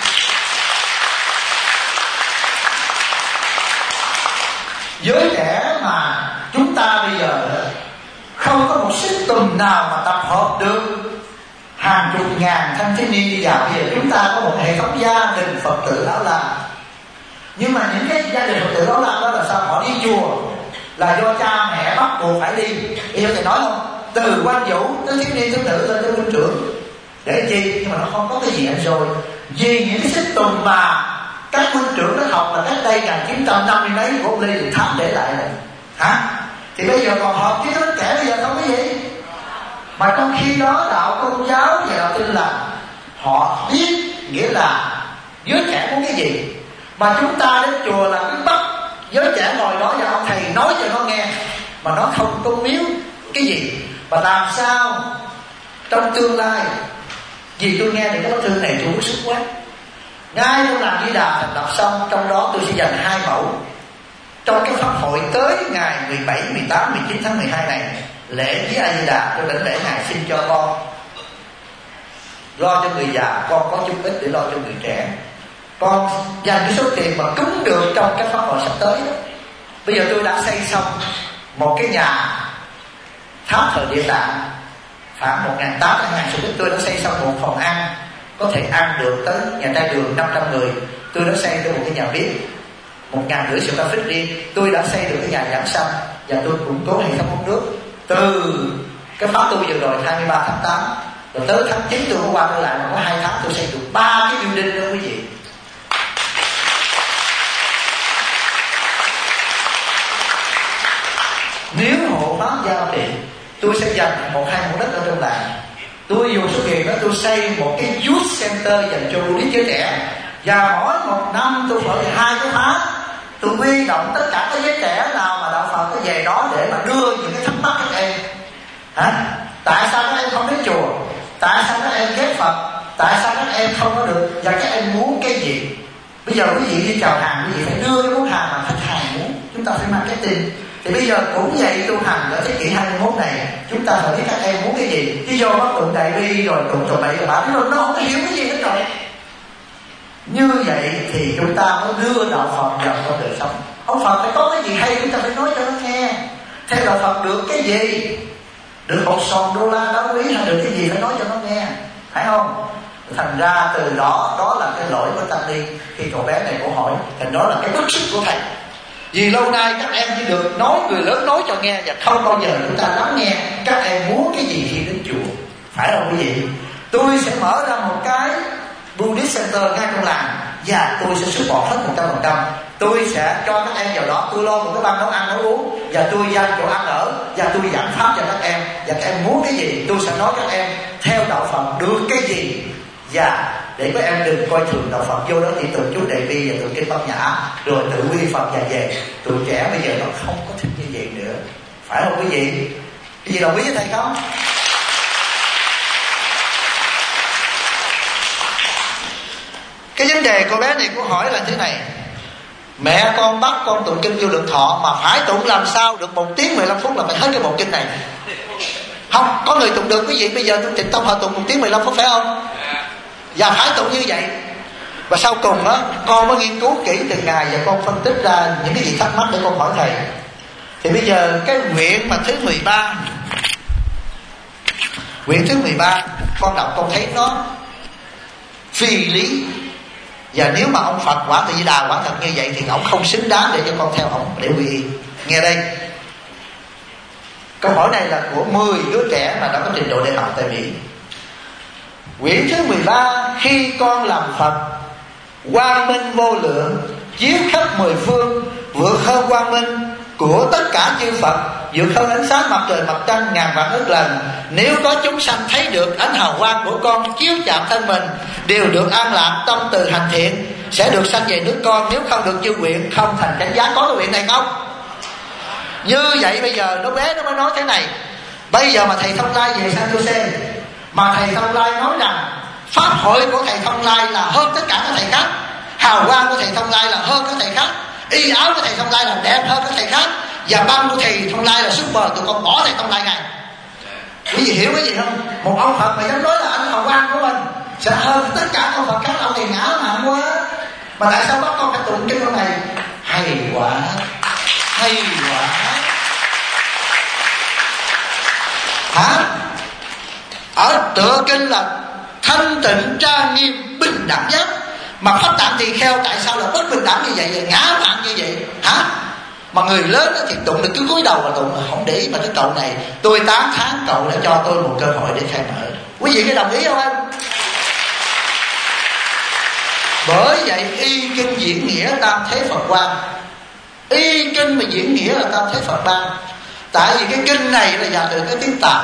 Giới trẻ mà chúng ta bây giờ không có một system nào mà tập hợp được hàng chục ngàn thanh thiếu niên đi vào. Bây giờ chúng ta có một hệ thống gia đình Phật tử Lão La. Nhưng mà những cái gia đình Phật tử Lão La đó là sao? Họ đi chùa là do cha mẹ bắt buộc phải đi. Bây giờ thầy nói không? Từ quan vũ tới thiếu niên thiếu nữ lên tới huynh trưởng. Để chi? Nhưng mà nó không có cái gì hết rồi. Vì những cái system mà các huynh trưởng nó học là cách đây 1900 năm đi đấy của ông Lê Đình Thám để lại này. Hả? Thì bây giờ còn học chứ nó trẻ bây giờ không có gì. Mà trong khi đó đạo Công giáo và đạo Tin Lành họ biết nghĩa là giới trẻ muốn cái gì. Mà chúng ta đến chùa là cứ bắt giới trẻ ngồi đó và ông thầy nói cho nó nghe, mà nó không có miếu cái gì. Và làm sao trong tương lai, vì tôi nghe những cái thư này tôi bức xúc quá. Ngay trong làng Di Đà thành lập xong, trong đó tôi sẽ dành 2 mẫu trong cái pháp hội tới ngày 17, 18, 19 tháng 12 này, lễ với A Di Đà. Tôi đảnh lễ ngài xin cho con lo cho người già, con có chút ít để lo cho người trẻ. Con dành cái số tiền mà cúng được trong cái pháp hội sắp tới đó. Bây giờ tôi đã xây xong một cái nhà tháp thờ Địa Tạng khoảng 1.800 square feet. Tôi đã xây xong một phòng ăn có thể ăn được tới nhà trai đường 500 người. Tôi đã xây được một cái nhà bếp 1.500 square feet riêng. Tôi đã xây được cái nhà giảng sanh và tôi củng cố hệ thống ống nước. Từ cái khóa tu vừa rồi 23 tháng 8 rồi tới tháng 9 tôi qua tôi lại, mà có 2 tháng tôi xây được 3 cái building đó quý vị. Nếu hộ pháp giao trị, tôi sẽ dành 1-2 mẫu đất ở trong làng. Tôi dùng số tiền đó tôi xây một cái youth center dành cho Buddhist giới trẻ. Và mỗi một năm tôi phải 2 cái khóa. Tôi huy động tất cả các giới trẻ nào mà đạo Phật có về đó để mà đưa những cái thắc mắc các em. Hả? Tại sao các em không đến chùa? Tại sao các em ghét Phật? Tại sao các em không có được? Và các em muốn cái gì? Bây giờ quý vị đi chào hàng, quý vị phải đưa cái món hàng mà khách hàng muốn. Chúng ta phải marketing. Thì bây giờ cũng vậy, tu hành ở thế kỷ 21 này, chúng ta hỏi các em muốn cái gì? Chứ vô bắt tụng đại bi rồi tụng trò bậy rồi bảo nó không có hiểu cái gì hết rồi. Như vậy thì chúng ta mới đưa đạo Phật vào trong đời sống. Ông Phật phải có cái gì hay chúng ta phải nói cho nó nghe. Theo đạo Phật được cái gì? Được một sòn đô la đá quý hay được cái gì phải nói cho nó nghe, phải không? Thành ra từ đó, đó là cái lỗi của Tăng Ni. Khi cậu bé này cổ hỏi, thì đó là cái bức xúc của thầy. Vì lâu nay các em chỉ được nói, người lớn nói cho nghe, và không bao giờ chúng ta lắng nghe các em muốn cái gì khi đến chùa. Phải không quý vị? Tôi sẽ mở ra một cái Buddhist Center ngay trong làng, và tôi sẽ support hết 100%. Tôi sẽ cho các em vào đó, tôi lo một cái ban nấu ăn nấu uống, và tôi dành chỗ ăn ở, và tôi giảng pháp cho các em. Và các em muốn cái gì tôi sẽ nói các em theo đạo Phật được cái gì. Và để các em đừng coi thường đạo Phật, vô đó chỉ tụng chú Đại Bi và tụng kinh Bát Nhã rồi tự quy Phật và về. Tụi trẻ bây giờ nó không có thích như vậy nữa, phải không quý vị? Quý vị đồng ý với thầy không? Cái vấn đề cô bé này cô hỏi là thế này: mẹ con bắt con tụng kinh Vô Lượng Thọ mà phải tụng làm sao được 1 tiếng 15 phút là phải hết cái bộ kinh này. Không, có người tụng được quý vị. Bây giờ tôi Tịnh Tông họ tụng 1 tiếng 15 phút phải không? Và phải tụng như vậy. Và sau cùng á, con mới nghiên cứu kỹ từng ngày và con phân tích ra những cái gì thắc mắc để con hỏi thầy. Thì bây giờ cái nguyện mà thứ 13, nguyện thứ 13 con đọc con thấy nó phi lý. Và nếu mà ông Phật Quả Tự Di Đà quả thật như vậy thì ông không xứng đáng để cho con theo ông để quy y. Nghe đây, câu hỏi này là của 10 đứa trẻ mà đã có trình độ đại học tại Mỹ. Quyển thứ 13: khi con làm Phật, quang minh vô lượng, chiếu khắp 10 phương, vượt hơn quang minh của tất cả chư Phật, vượt hơn ánh sáng mặt trời mặt trăng ngàn vạn ức lần. Nếu có chúng sanh thấy được ánh hào quang của con chiếu chạm thân mình, đều được an lạc, tâm từ hành thiện, sẽ được sanh về nước con. Nếu không được chư nguyện, không thành chánh giác. Có cái nguyện này không? Như vậy bây giờ nó bé nó mới nói thế này: bây giờ mà thầy Thông Lai về San Jose, mà thầy Thông Lai nói rằng pháp hội của thầy Thông Lai là hơn tất cả các thầy khác, hào quang của thầy Thông Lai là hơn các thầy khác, y áo của thầy Thông Lai là đẹp hơn các thầy khác, và băng của thầy Thông Lai là super, tụi con bỏ thầy Thông Lai ngay. Quý vị hiểu cái gì không? Một ông Phật mà dám nói là anh hào quang của mình sẽ hơn tất cả ông Phật khác, ông thì ngã mạn quá. Mà tại sao bắt con phải tụng kinh câu này? Hay quá, hay quá. Hả? Ở tựa kinh là thanh tịnh trang nghiêm bình đẳng giác, mà Pháp Tạng Tỳ Kheo tại sao là bất bình đẳng như vậy, ngã mạn như vậy? Hả? Mà người lớn thì tụng được cứ cúi đầu là tụng, không để ý. Mà cái cậu này tôi tán thán cậu đã cho tôi một cơ hội để khai mở. Quý vị có đồng ý không anh? Bởi vậy y kinh diễn nghĩa tam thế Phật quan. Y kinh mà diễn nghĩa là tam thế Phật ban. Tại vì cái kinh này là giả từ cái tiếng Tàu,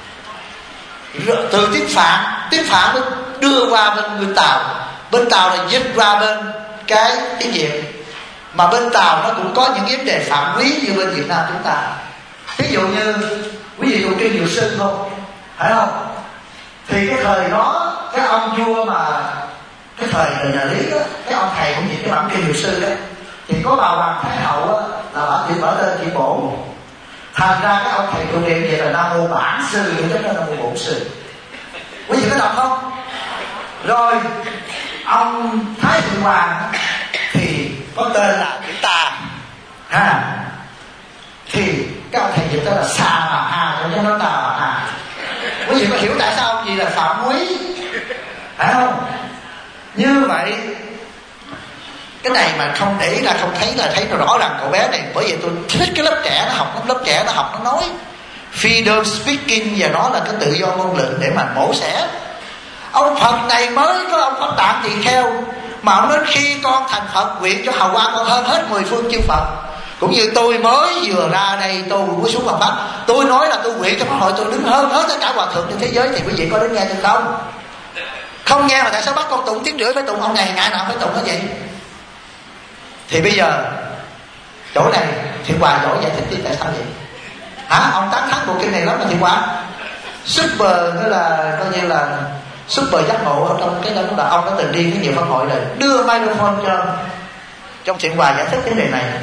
từ tiếng Phạn nó đưa qua bên người Tàu, bên Tàu là dịch qua bên cái tiếng Việt. Mà bên Tàu nó cũng có những vấn đề phạm quý như bên Việt Nam chúng ta. Ví dụ như quý vị tụng kinh Diệu Sư không? Phải không? Thì cái thời đó cái ông vua mà cái thời nhà Lý đó, cái ông thầy cũng dịch cái bản kinh Diệu Sư đó, thì có bà Hoàng Thái Hậu đó, là bà chỉ mở tên chỉ bổ. Thành ra cái ông thầy tụng niệm vậy là Nam Mô Bản Sư, chứ không Nam Mô Bổn Sư. Quý vị có đọc không? Rồi ông Thái Thượng Hoàng thì có tên là chữ Tà ha, thì các ông thầy dịch tên là Xà Mà Hà, cho nó Tà Mà Hà. Quý vị có hiểu tại sao ông gì là phạm quý, phải không? Như vậy cái này mà không để ra không thấy là thấy nó rõ ràng cậu bé này. Bởi vì tôi thích cái lớp trẻ nó học, lớp trẻ nó học nó nói freedom speaking, và nó là cái tự do ngôn luận để mà mổ xẻ. Ông Phật này mới có ông Pháp Tạng Tỳ Kheo mà ông nói khi con thành Phật nguyện cho hào quang con hơn hết 10 phương chư Phật. Cũng như tôi mới vừa ra đây tôi mới xuống làm Pháp, tôi nói là tôi nguyện cho pháp hội tôi đứng hơn hết tất cả hòa thượng trên thế giới, thì quý vị có đến nghe được không? Không nghe. Mà tại sao bắt con tụng tiếng rưỡi phải tụng ông này, ngày nào phải tụng nó vậy? Thì bây giờ chỗ này Thiện Hòa giỏi giải thích đi tại sao vậy? Hả? Ông tán thán bộ kinh này lắm mà Thiện Hòa super, nghĩa là coi như là super giác ngộ ở trong cái đó, là ông đã từng đi cái nhiều pháp hội rồi, đưa microphone cho trong Thiện Hòa giải thích cái đề này.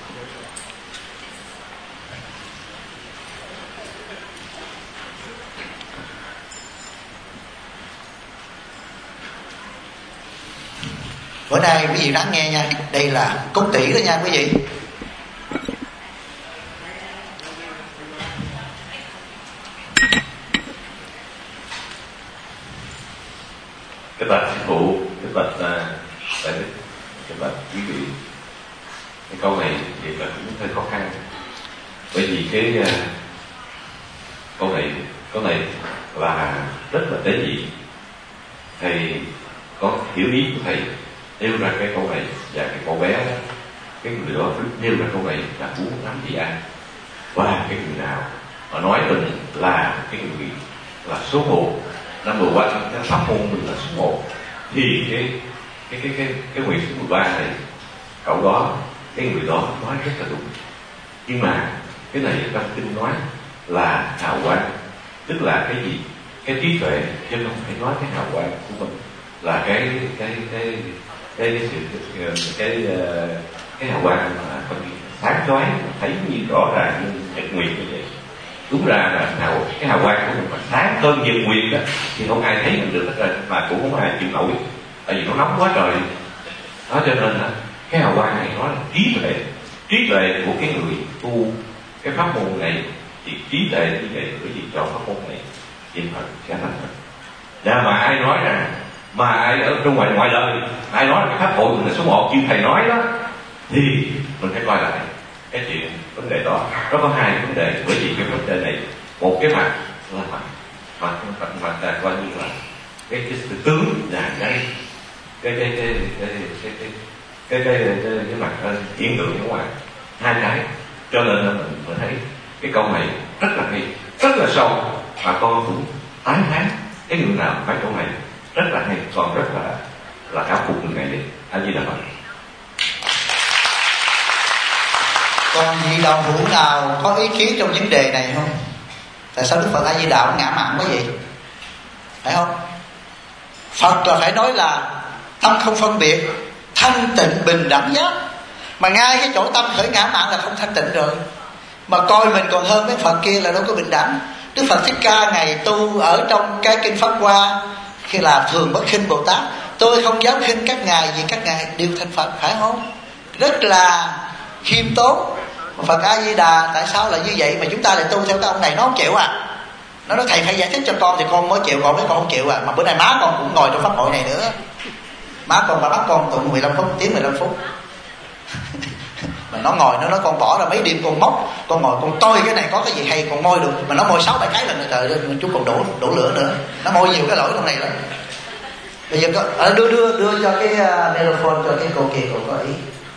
Bữa nay quý vị đáng nghe nha, đây là cốt tỷ đó nha quý vị. Các bạn sư phụ, các bạn đại đức, các bạn quý vị, cái câu này thì là cũng hơi khó khăn, bởi vì cái câu này là rất là tế nhị. Thầy có hiểu ý của thầy nêu ra cái câu này, và cái cậu bé đó, cái người đó nêu ra câu này là muốn nắm gì ăn. Và cái người nào mà nói mình là cái người là số 1, number one, cái pháp môn mình là số 1, thì cái nguyện số 13 này, cậu đó, cái người đó nói rất là đúng. Nhưng mà cái này trong kinh nói là hào quang, tức là cái gì? Cái trí tuệ, chứ không phải nói cái hào quang của mình. là cái hào quang mà sáng chói, thấy như rõ ràng như nhật nguyệt như vậy. Đúng ra là cái hào quang của mình mà sáng hơn nhật nguyệt đó thì không ai thấy mình được hết trơn, mà cũng không ai chịu nổi, tại vì nó nóng quá trời. Đó cho nên là cái hào quang này nó là trí tuệ của cái người tu cái pháp môn này, thì trí tuệ như vậy bởi vì chọn pháp môn này thì Phật sẽ thành Phật. Và mà ai nói rằng mà ai ở trong ngoài đời ai nói là cái pháp hội mình là số 1 như thầy nói đó, thì mình phải coi lại cái chuyện vấn đề đó. Nó có hai vấn đề, bởi vì cái vấn đề này một cái mặt là mặt là coi như là cái tướng là cái mặt hiện tượng ở ngoài, hai cái. Cho nên là mình thấy cái câu này rất là hay, rất là sâu, mà con cũng tái thán cái người nào nói câu này rất là hay, còn rất là cảm phục người này đi. A Di Đà Phật. Còn vị đạo hữu nào có ý kiến trong vấn đề này không? Tại sao Đức Phật A Di Đà ngã mạn quá vậy? Phải không? Phật là phải nói là tâm không phân biệt, thanh tịnh bình đẳng giác. Mà ngay cái chỗ tâm khởi ngã mạn là không thanh tịnh rồi. Mà coi mình còn hơn mấy Phật kia là đâu có bình đẳng. Đức Phật Thích Ca ngày tu ở trong cái kinh Pháp Hoa khi là thường bất khinh Bồ Tát. Tôi không dám khinh các ngài vì các ngài đều thành Phật, phải không? Rất là khiêm tốn. Phật A Di Đà tại sao là như vậy mà chúng ta lại tu theo cái ông này? Nó không chịu à. Nó nói thầy phải giải thích cho con thì con mới chịu, còn với con không chịu à. Mà bữa nay má con cũng ngồi trong pháp hội này nữa. Má con mà bắt con tụng 15 phút, tiếng 15 phút. Mà nó ngồi nó nói con bỏ ra mấy đêm con móc, con ngồi con tôi cái này có cái gì hay con môi được, mà nó môi 6-7 cái lần trời ơi, chú còn đổ lửa nữa. Nó môi nhiều cái lỗi trong này lắm. Bây giờ có đưa cho cái microphone cho cái cô kia, cô có ý.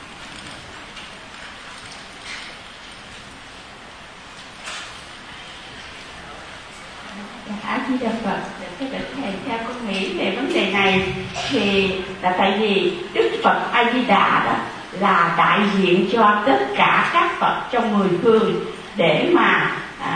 A Di Đà Phật. Cái thầy theo con nghĩ về vấn đề này thì là tại vì Đức Phật A Di Đà đó là đại diện cho tất cả các Phật trong 10 phương để mà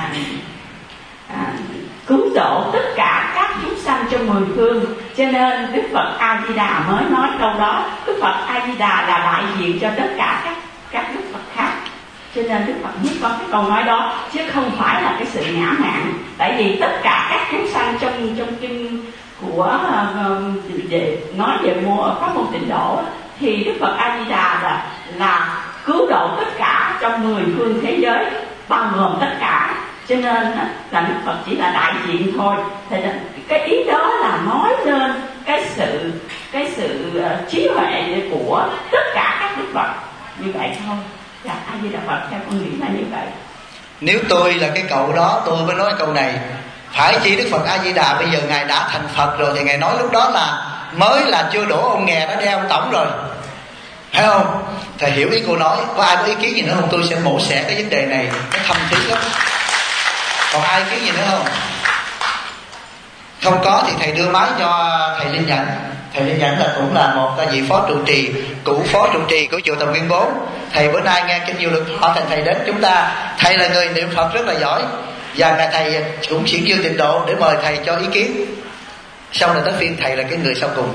cứu độ tất cả các chúng sanh trong 10 phương. Cho nên Đức Phật A Di Đà mới nói câu đó. Đức Phật A Di Đà là đại diện cho tất cả các Đức Phật khác. Cho nên Đức Phật mới có cái câu nói đó, chứ không phải là cái sự ngã mạn. Tại vì tất cả các chúng sanh trong kinh của nói về pháp môn tịnh độ thì Đức Phật A Di Đà là cứu độ tất cả trong 10 phương thế giới, bao gồm tất cả. Cho nên là Đức Phật chỉ là đại diện thôi. Thì cái ý đó là nói lên cái sự trí huệ của tất cả các Đức Phật như vậy thôi. Dạ, A Di Đà Phật theo con nghĩ là như vậy. Nếu tôi là cái cậu đó, tôi mới nói câu này. Phải chỉ Đức Phật A Di Đà bây giờ ngài đã thành Phật rồi thì ngài nói lúc đó là mới là chưa đổ ông nghè đã đeo tổng rồi, phải không? Thầy hiểu ý cô nói. Có ai có ý kiến gì nữa không? Tôi sẽ mổ xẻ cái vấn đề này, nó thâm thúy lắm. Còn ai ý kiến gì nữa không? Không có thì thầy đưa máy cho thầy Linh Nhẫn. Thầy Linh Nhẫn là cũng là một vị phó trụ trì, cựu phó trụ trì của chùa Tầm Nguyên 4. Thầy bữa nay nghe kinh Nhiều Lực Thọ thành thầy đến chúng ta. Thầy là người niệm Phật rất là giỏi, và ngài thầy cũng chuyển dương tịnh độ để mời thầy cho ý kiến. Sau này tới phiên thầy là cái người sau cùng.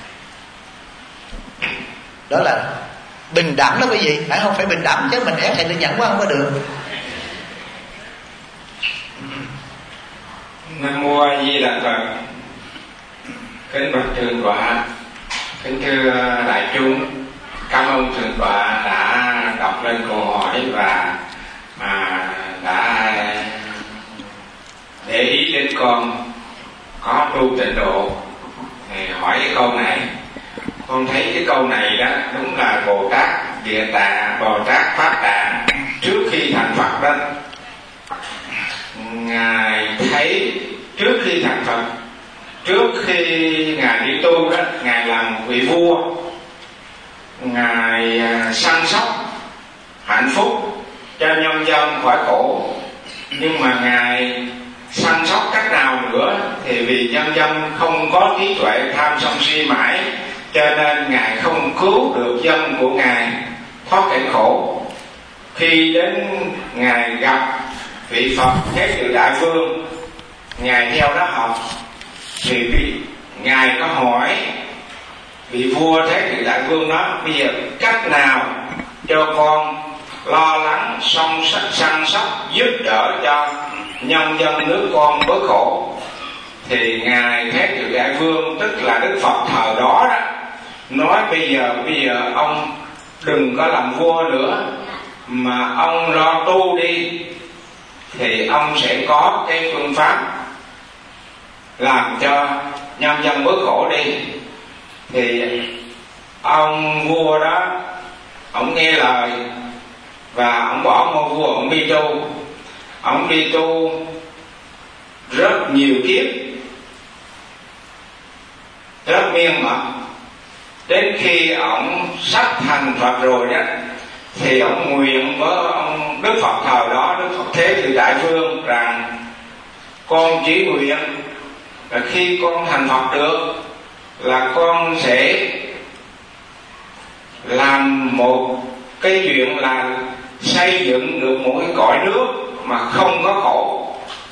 Đó là bình đẳng đó quý vị, phải không? Phải bình đẳng chứ mình ép thầy Linh Nhẫn quá không có được. Nam mô A Di Đà Phật. Kính bạch thượng tọa, kính thưa đại chúng, cảm ơn thượng tọa đã đọc lên câu hỏi và đã để ý đến con có tu tịnh độ thì hỏi cái câu này. Con thấy cái câu này đó đúng là Bồ Tát Địa Tạng, Bồ Tát Pháp Tạng trước khi thành Phật đó, ngài thấy trước khi thành Phật, trước khi ngài đi tu đó, ngài làm một vị vua, ngài săn sóc hạnh phúc cho nhân dân khỏi khổ. Nhưng mà ngài săn sóc cách nào nữa thì vì nhân dân không có trí tuệ tham sân si mãi, cho nên ngài không cứu được dân của ngài thoát cảnh khổ. Khi đến ngài gặp vị Phật Thế Sự Đại Vương, ngài theo đó học thì Ngài có hỏi vị vua Thế Tử Đại Vương đó: bây giờ cách nào cho con lo lắng săn sóc giúp đỡ cho nhân dân nước con bớt khổ? Thì Ngài Thế Tử Đại Vương, tức là Đức Phật thời đó đó, nói bây giờ ông đừng có làm vua nữa, mà ông lo tu đi, thì ông sẽ có cái phương pháp làm cho nhân dân bớt khổ đi. Thì ông vua đó, ông nghe lời và ông bỏ ngôi vua, ông đi tu. Ông đi tu rất nhiều kiếp, rất miên mật, đến khi ông sắp thành Phật rồi đó, thì ông nguyện với ông Đức Phật thời đó, Đức Phật Thế Tử Đại Vương, rằng con chỉ nguyện là khi con thành Phật được là con sẽ làm một cái chuyện là xây dựng được một cái cõi nước mà không có khổ.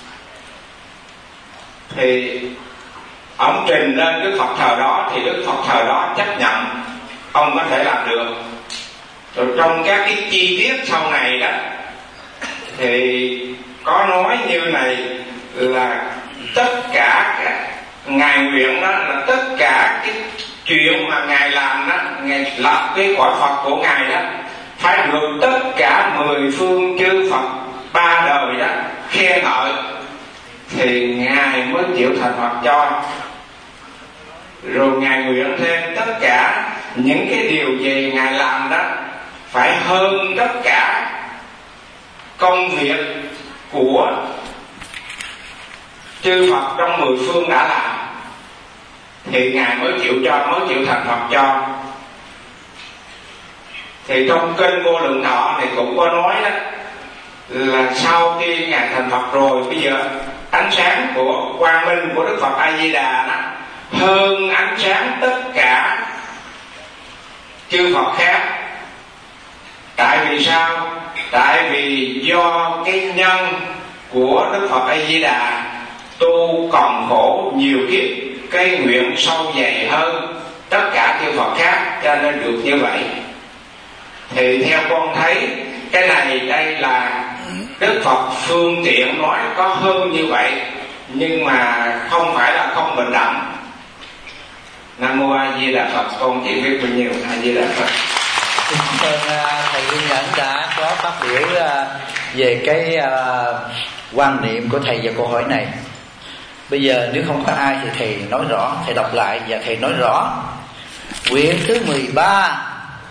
Thì ông trình lên Đức Phật thời đó, thì Đức Phật thời đó chấp nhận ông có thể làm được. Rồi trong các cái chi tiết sau này đó thì có nói như này là tất cả Ngài nguyện đó là tất cả cái chuyện mà Ngài làm đó, Ngài lập cái cõi Phật của Ngài đó, phải được tất cả 10 phương chư Phật 3 đời đó khen ngợi, thì Ngài mới chịu thành Phật cho. Rồi Ngài nguyện thêm tất cả những cái điều gì Ngài làm đó phải hơn tất cả công việc của chư Phật trong 10 phương đã làm, thì Ngài mới chịu cho, mới chịu thành Phật cho. Thì trong kinh Vô Lượng Thọ thì cũng có nói đó là sau khi Ngài thành Phật rồi, bây giờ ánh sáng của quang minh của Đức Phật A Di Đà đó hơn ánh sáng tất cả chư Phật khác. Tại vì sao? Tại vì do cái nhân của Đức Phật A Di Đà tu còn khổ nhiều kiếp, cái nguyện sâu dày hơn tất cả chư Phật khác, cho nên được như vậy. Thì theo con thấy cái này đây là Đức Phật phương tiện nói có hơn như vậy, nhưng mà không phải là không bình đẳng. Nam Mô A Di Đà Phật. Con chỉ biết bao nhiêu. A Di Đà Phật. Cảm ơn thầy Huy Nhẫn đã có phát biểu về cái quan niệm của thầy về câu hỏi này. Bây giờ nếu không có ai thì thầy nói rõ, thầy đọc lại và thầy nói rõ. Nguyện thứ 13: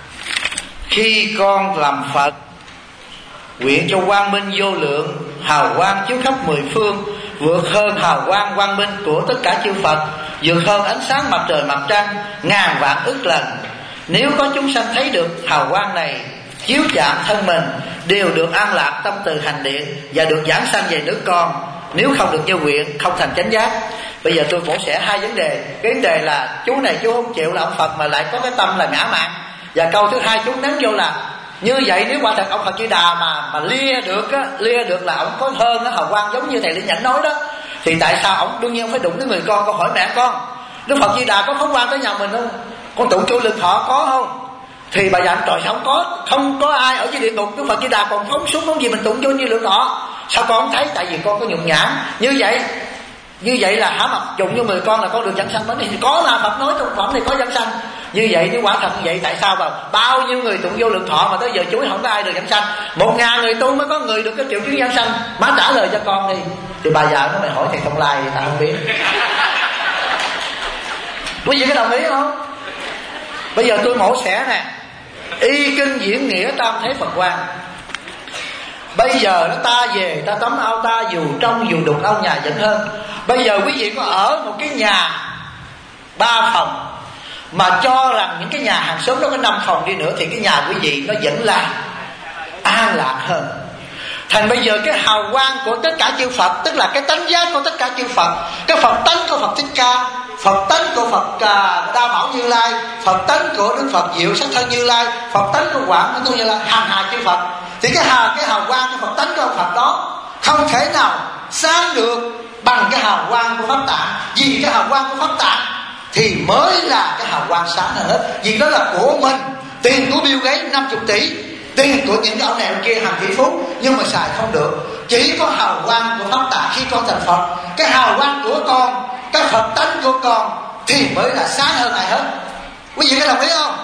khi con làm Phật, nguyện cho quang minh vô lượng, hào quang chiếu khắp 10 phương, vượt hơn hào quang quang minh của tất cả chư Phật, vượt hơn ánh sáng mặt trời mặt trăng ngàn vạn ức lần. Nếu có chúng sanh thấy được hào quang này chiếu chạm thân mình, đều được an lạc tâm từ hành điện và được giảng sanh về nước con. Nếu không được như nguyện, không thành chánh giác. Bây giờ tôi mổ xẻ hai vấn đề. Cái vấn đề là chú này chú không chịu là ông Phật mà lại có cái tâm là ngã mạn. Và câu thứ hai chú ném vô là như vậy nếu quả thật ông Phật Di Đà mà lia được là ông có hơn nó hào quang giống như thầy Linh Nhẫn nói đó, thì tại sao ông đương nhiên ông phải đụng đến người con hỏi mẹ con Đức Phật Di Đà có phóng quang tới nhà mình không? Con tụng Vô Lượng Thọ có không? Thì bà dặn trời sao không có ai ở dưới địa ngục Đức Phật Di Đà còn phóng xuống không gì mình tụng Vô Lượng Thọ. Sao con không thấy? Tại vì con có nhục nhã. Như vậy là hả mặt dụng cho người con là con được giảng sanh đến thì có là Phật nói trong phẩm thì có giảng sanh. Như vậy nếu quả thật như vậy, tại sao mà bao nhiêu người tụng Vô Lượng Thọ mà tới giờ chuối không có ai được giảng sanh? 1000 người tu mới có người được cái triệu chứng giảng sanh. Má trả lời cho con đi. Thì bà già nó mày hỏi thầy Thông Lai ta không biết. Quý vị có đồng ý không? Bây giờ tôi mổ xẻ nè. Y kinh diễn nghĩa tam thế Phật quan. Bây giờ nó ta về ta tắm ao ta dù trong dù đục ao nhà vẫn hơn. Bây giờ quý vị có ở một cái nhà 3 phòng mà cho rằng những cái nhà hàng xóm nó có 5 phòng đi nữa thì cái nhà quý vị nó vẫn là an lạc hơn. Thành bây giờ cái hào quang của tất cả chư Phật, tức là cái tánh giác của tất cả chư Phật, cái Phật tánh của Phật Thích Ca, Phật tánh của Phật Đa Bảo Như Lai, Phật tánh của Đức Phật Diệu Sắc Thân Như Lai, Phật tánh của Quảng Thế Tôn Như Lai, hàng hà chư Phật. Thì cái hào quang của Phật tánh của Phật đó không thể nào sáng được bằng cái hào quang của Pháp Tạng. Vì cái hào quang của Pháp Tạng thì mới là cái hào quang sáng hơn hết. Vì đó là của mình. Tiền của Bill Gates 50 tỷ, tiền của những ông này ông kia hàng tỷ phú, nhưng mà xài không được. Chỉ có hào quang của Pháp Tạng khi con thành Phật, cái hào quang của con, cái Phật tánh của con thì mới là sáng hơn ai hết. Quý vị có đồng ý không?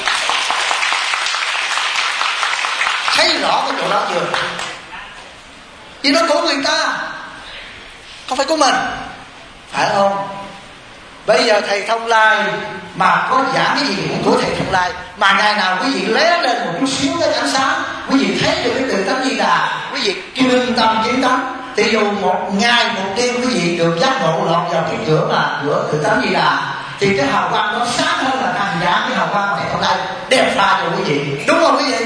Thấy rõ cái chỗ đó chưa? Vì nó của người ta, không phải của mình, phải không? Bây giờ thầy Thông Lai mà có giảng cái gì cũng của thầy Thông Lai, mà ngày nào quý vị lé lên một chút xíu cái ánh sáng, quý vị thấy được cái tự tánh Di Đà, quý vị chuyên tâm kiến tánh, thì dù một ngày một đêm quý vị được giác ngộ lọt vào cái cửa mà cửa tự tánh Di Đà, thì cái hào quang nó sáng hơn là hàng dạng cái hào quang mà thầy Thông Lai đem pha cho quý vị, đúng không quý vị?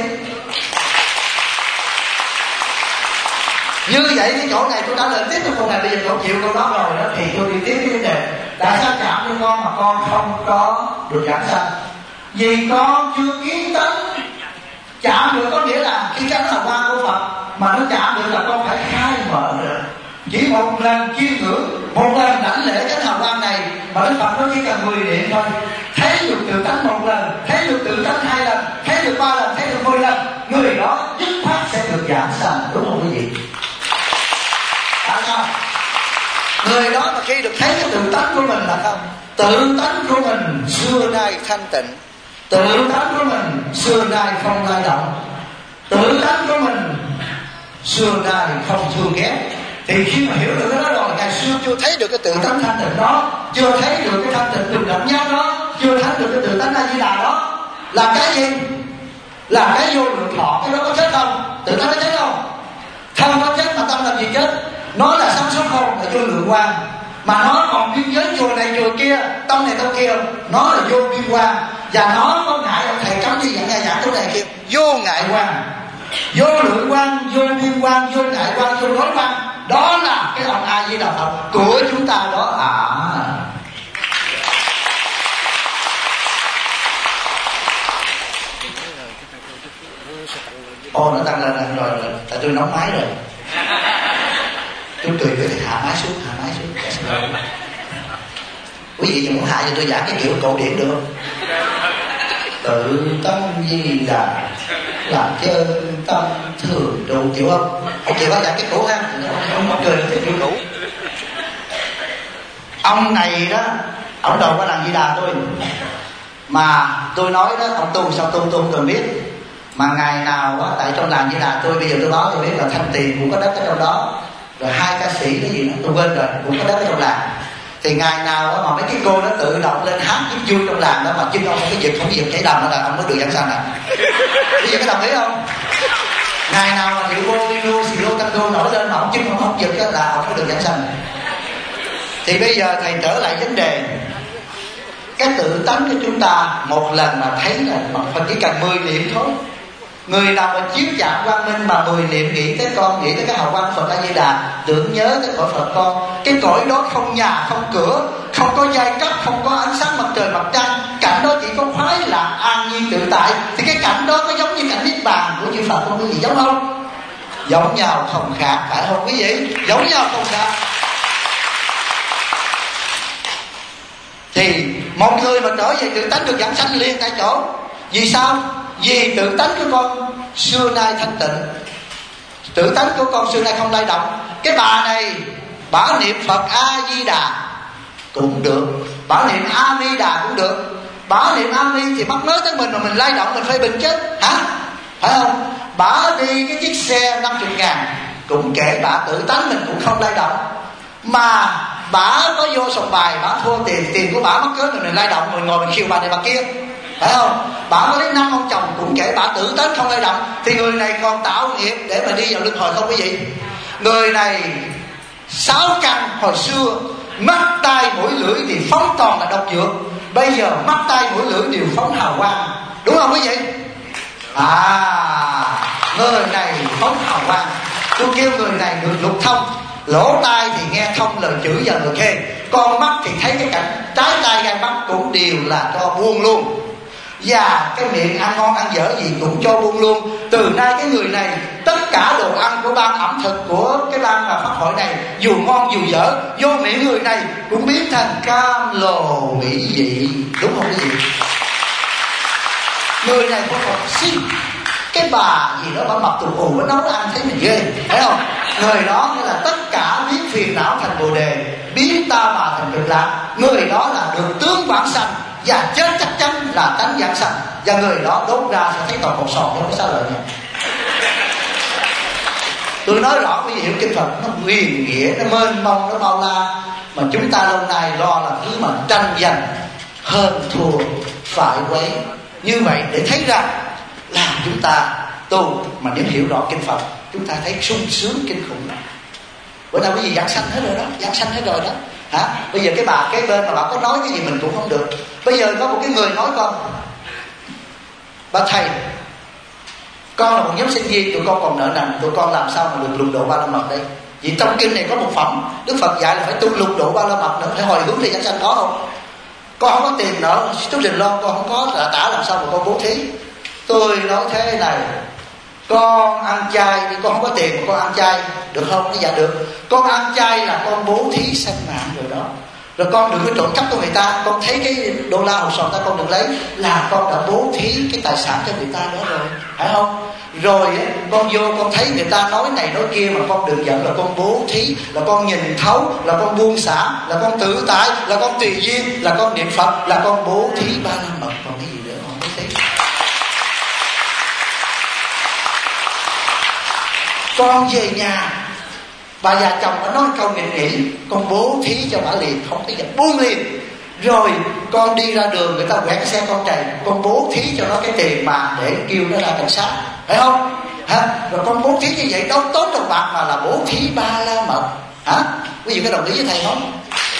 Như vậy cái chỗ này tôi đã lên tiếp cái câu này, bây giờ chỗ chịu câu đó rồi đó, thì tôi đi tiếp cái vấn đề tại sao chạm với con mà con không có được giảng sanh. Vì con chưa kiến tánh. Chạm được có nghĩa là khi cái hào quang của Phật mà nó chạm được là con phải khai mở được. Chỉ một lần chiêm ngưỡng, một lần đảnh lễ cái hào quang này mà Đức Phật nó chỉ cần 10 niệm thôi, thấy được tự tánh một lần, thấy được tự tánh 2 lần, thấy được 3 lần, thấy được 10 lần, người đó dứt khoát sẽ được giảng sanh, đúng không quý vị? Tại sao? Người đó mà khi được thấy cái tự tánh của mình là không, tự tánh của mình xưa nay thanh tịnh, tự tánh của mình xưa nay không lay động, tự tánh của mình xưa nay không thương ghét. Thì khi mà hiểu được cái đó rồi, ngày xưa chưa thấy được cái tự tánh thanh tịnh đó, chưa thấy được cái thanh tịnh từ động giác đó, chưa thấy được cái tự tánh A Di Đà đó, là cái gì? Là cái vô lượng thọ. Cái đó có chết không? Tự tánh có chết không? Không có chết mà tâm làm gì chết? Nó là sống số không, là vô lượng quang. Mà nó còn biên giới chùa này chùa kia, tâm này tâm kia, nó là vô biên quang. Và nó có ngại ông thầy cấm đi giảng chỗ này kia, vô ngại quang, vô lượng quang, vô biên quang, vô ngại quang, vô đối quang. Đó là cái ông A Di Đà Phật của chúng ta đó à. Ô, nó tăng lên rồi, tại tôi nóng máy rồi. Tôi cười với thầy hạ máy xuống. Quý vị muốn hạ cho tôi giảng cái kiểu cổ điển được không? Tự tâm Di Đà là chân tâm thường trụ, chịu không? Ông chịu giảng cái cũ ha? Ông cười cái kiểu cũ. Ông này đó, ông đầu qua làm Di Đà tôi, mà tôi nói đó, ông tu sao tu tôi cần biết. Mà ngày nào á, tại trong làng Di Đà tôi, bây giờ tôi báo tôi biết là Thanh Tiền cũng có đất ở trong đó, rồi 2 ca sĩ cái gì đó tôi quên rồi cũng có đất ở trong làng. Thì ngày nào á, mà mấy cái cô nó tự động lên hát cái vui trong làng đó, mà chứ ông không có giật chảy đầm đó là ông mới được giảng sanh à. Bây giờ có đồng ý không? Ngày nào mà điệu vô video xì lô tango nổi lên mà ông chứ không giật đó là ông mới được giảng sanh. Thì bây giờ thầy trở lại vấn đề cái tự tánh của chúng ta, một lần mà thấy là mình chỉ cần 10 niệm thôi. Người nào mà chiếu chạm quang minh mà 10 niệm nghĩ tới con, nghĩ tới cái hào quang Phật A Di Đà, tưởng nhớ tới cõi Phật con, cái cõi đó không nhà không cửa, không có giai cấp, không có ánh sáng mặt trời mặt trăng, cảnh đó chỉ có khoái lạc an nhiên tự tại. Thì cái cảnh đó có giống như cảnh niết bàn của chư Phật không quý vị, giống không? Giống nhau không khác, phải không quý vị? Giống nhau không khác. Thì một người mà trở về tự tánh được giảng sanh liền tại chỗ. Vì sao? Vì tự tánh của con xưa nay thanh tịnh, tự tánh của con xưa nay không lay động. Cái bà này bả niệm Phật A Di Đà cũng được, bả niệm A Di Đà cũng được. Bả niệm A Di thì mắc nói tới mình mà mình lay động, mình phê bình chết hả? Phải không? Bả đi cái chiếc xe 50.000 cũng kể bả tự tánh mình cũng không lay động. Mà bả có vô sòng bài, bả thua tiền của bả mắc cớ mình lay động, mình ngồi mình khiêu bà này bà kia, phải không? Bả có lấy 5 ông chồng cũng kể bả tự tánh không lay động. Thì người này còn tạo nghiệp để mà đi vào luân hồi không quý vị? Người này 6 căn hồi xưa, mắt tai mũi lưỡi thì phóng toàn là độc dược, bây giờ mắt tai mũi lưỡi đều phóng hào quang, đúng không quý vị? Người này phóng hào quang. Tôi kêu người này được lục thông, lỗ tai thì nghe thông lời chửi và lời khê, con mắt thì thấy cái cảnh trái tai gai mắt cũng đều là cho buông luôn. và cái miệng ăn ngon ăn dở gì cũng cho buông luôn. Từ nay cái người này tất cả đồ ăn của ban ẩm thực của cái ban pháp hội này, dù ngon dù dở, vô miệng người này cũng biến thành cam lồ mỹ vị. Đúng không quý vị? Người này có Phật xin, cái bà gì đó bà mập tù ù bà nấu ăn thấy mình ghê, thấy không? Người đó nghĩa là tất cả biến phiền não thành bồ đề, biến ta bà thành cực lạc. Người đó là được tướng vãng sanh, và chết chắc chắn là tánh vãng sanh. Và người đó đốt ra sẽ thấy toàn cột sòn, không có sao lợi này. Tôi nói rõ quý vị hiểu kinh Phật nó huyền nghĩa, nó mênh mông, nó bao la, mà chúng ta lâu nay lo là thứ mà tranh giành, hơn thua, phải quấy. Như vậy để thấy rằng là chúng ta tu mà nếu hiểu rõ kinh Phật, chúng ta thấy sung sướng kinh khủng lắm. Bữa nào quý vị giảng sanh hết rồi đó, giảng sanh hết rồi đó. Hả? Bây giờ cái bà kế bên mà bà có nói cái gì mình cũng không được. Bây giờ có một cái người nói con: bà thầy, con là một nhóm sinh viên, tụi con còn nợ nần, tụi con làm sao mà được lục độ Ba La Mật đây? Vì trong kinh này có một phẩm Đức Phật dạy là phải tu lục độ Ba La Mật nữa, phải hồi hướng để giảng sanh, có không? Con không có tiền nợ chú Đình Loan, con không có là tả làm sao mà con bố thí. Tôi nói thế này: con ăn chay đi, con không có tiền mà con ăn chay được không? Nó dạ được. Con ăn chay là con bố thí sanh mạng rồi đó. Rồi con đừng có trộm cắp của người ta, con thấy cái đô la hột sòn ta con đừng lấy, là con đã bố thí cái tài sản cho người ta đó rồi, phải không? Rồi con vô con thấy người ta nói này nói kia mà con đừng giận, là con bố thí, là con nhìn thấu, là con buông xả, là con tự tại, là con tùy duyên, là con niệm Phật, là con bố thí Ba La Mật. Còn cái gì nữa không bố thí? Con về nhà, bà già chồng nó nói câu nghịch nghĩ, con bố thí cho bà liền, không có giận, buông liền. Rồi con đi ra đường người ta quẹt cái xe con trầy, con bố thí cho nó cái tiền mà để kêu nó ra cảnh sát, phải không? Hả? Rồi con bố thí như vậy đâu tốn đồng bạc mà là bố thí Ba La Mật. Hả? Quý vị có đồng ý với thầy không?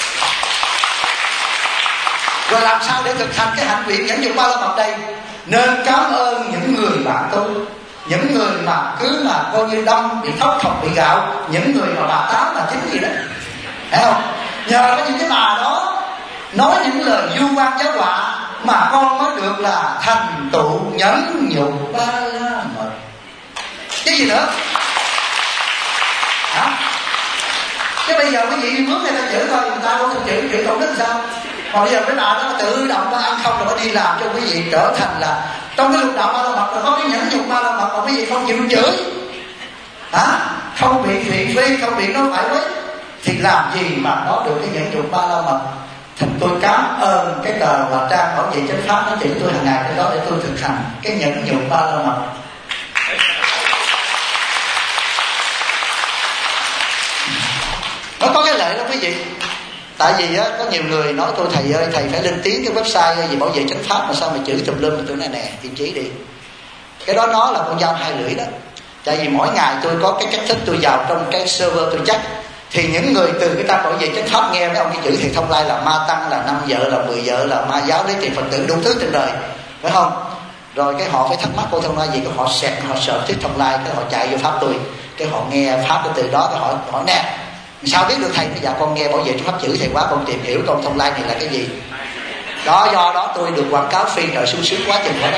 Rồi làm sao để thực hành cái hạnh nguyện nhẫn nhục Ba La Mật đây? Nên cảm ơn những người bạn tu, những người mà cứ mà coi như đông bị thóc thọc bị gạo, những người mà bà tám bà chính gì đó, thấy không? Nhờ có những cái bà đó nói những lời du quan giáo họa mà con mới được là thành tựu nhẫn nhục Ba La Mật. Cái gì nữa? Hả? Chứ bây giờ quý vị mướn người ta chửi thôi, người ta không chửi không biết sao. Còn bây giờ cái bà đó tự động nó ăn không rồi nó đi làm cho quý vị trở thành là trong cái lục đạo Ba La Mật là có cái nhẫn nhục Ba La Mật, mà quý vị không chịu chửi, hả? Không bị thị phi, không bị nói phải quấy, thì làm gì mà có được cái nhẫn nhục Ba La Mật? Thành tôi cảm ơn cái tờ Hòa Trang Bảo Vệ Chánh Pháp nó chỉ tôi hàng ngày cái đó để tôi thực hành cái nhẫn nhục Ba La Mật. Nó có cái lợi đó quý vị. Tại vì á, có nhiều người nói tôi: thầy ơi, thầy phải lên tiếng cái website gì Bảo Vệ Chánh Pháp mà sao mà chửi tùm lum. Tôi nói nè, tiên trí đi. Cái đó nó là con dao hai lưỡi đó. Tại vì mỗi ngày tôi có cái cách thức tôi vào trong cái server tôi check, thì những người từ cái ta Bảo Vệ Chánh Pháp nghe mấy ông cái chữ thì Thông Lai là ma tăng, là 5 vợ, là 10 vợ, là ma giáo, lấy tiền Phật tử, đủ thứ trên đời, phải không? Rồi cái họ phải thắc mắc cô Thông Lai gì, cái họ sẹt, họ sợ thuyết Thông Lai, cái họ chạy vô Pháp tôi, cái họ nghe Pháp cái từ đó, cái họ hỏi nè, sao biết được thầy? Dạ con nghe Bảo Vệ Chánh Pháp chữ thầy quá, con tìm hiểu con Thông Lai này là cái gì. Đó, do đó tôi được quảng cáo phi trời sung sướng quá chừng quá đó.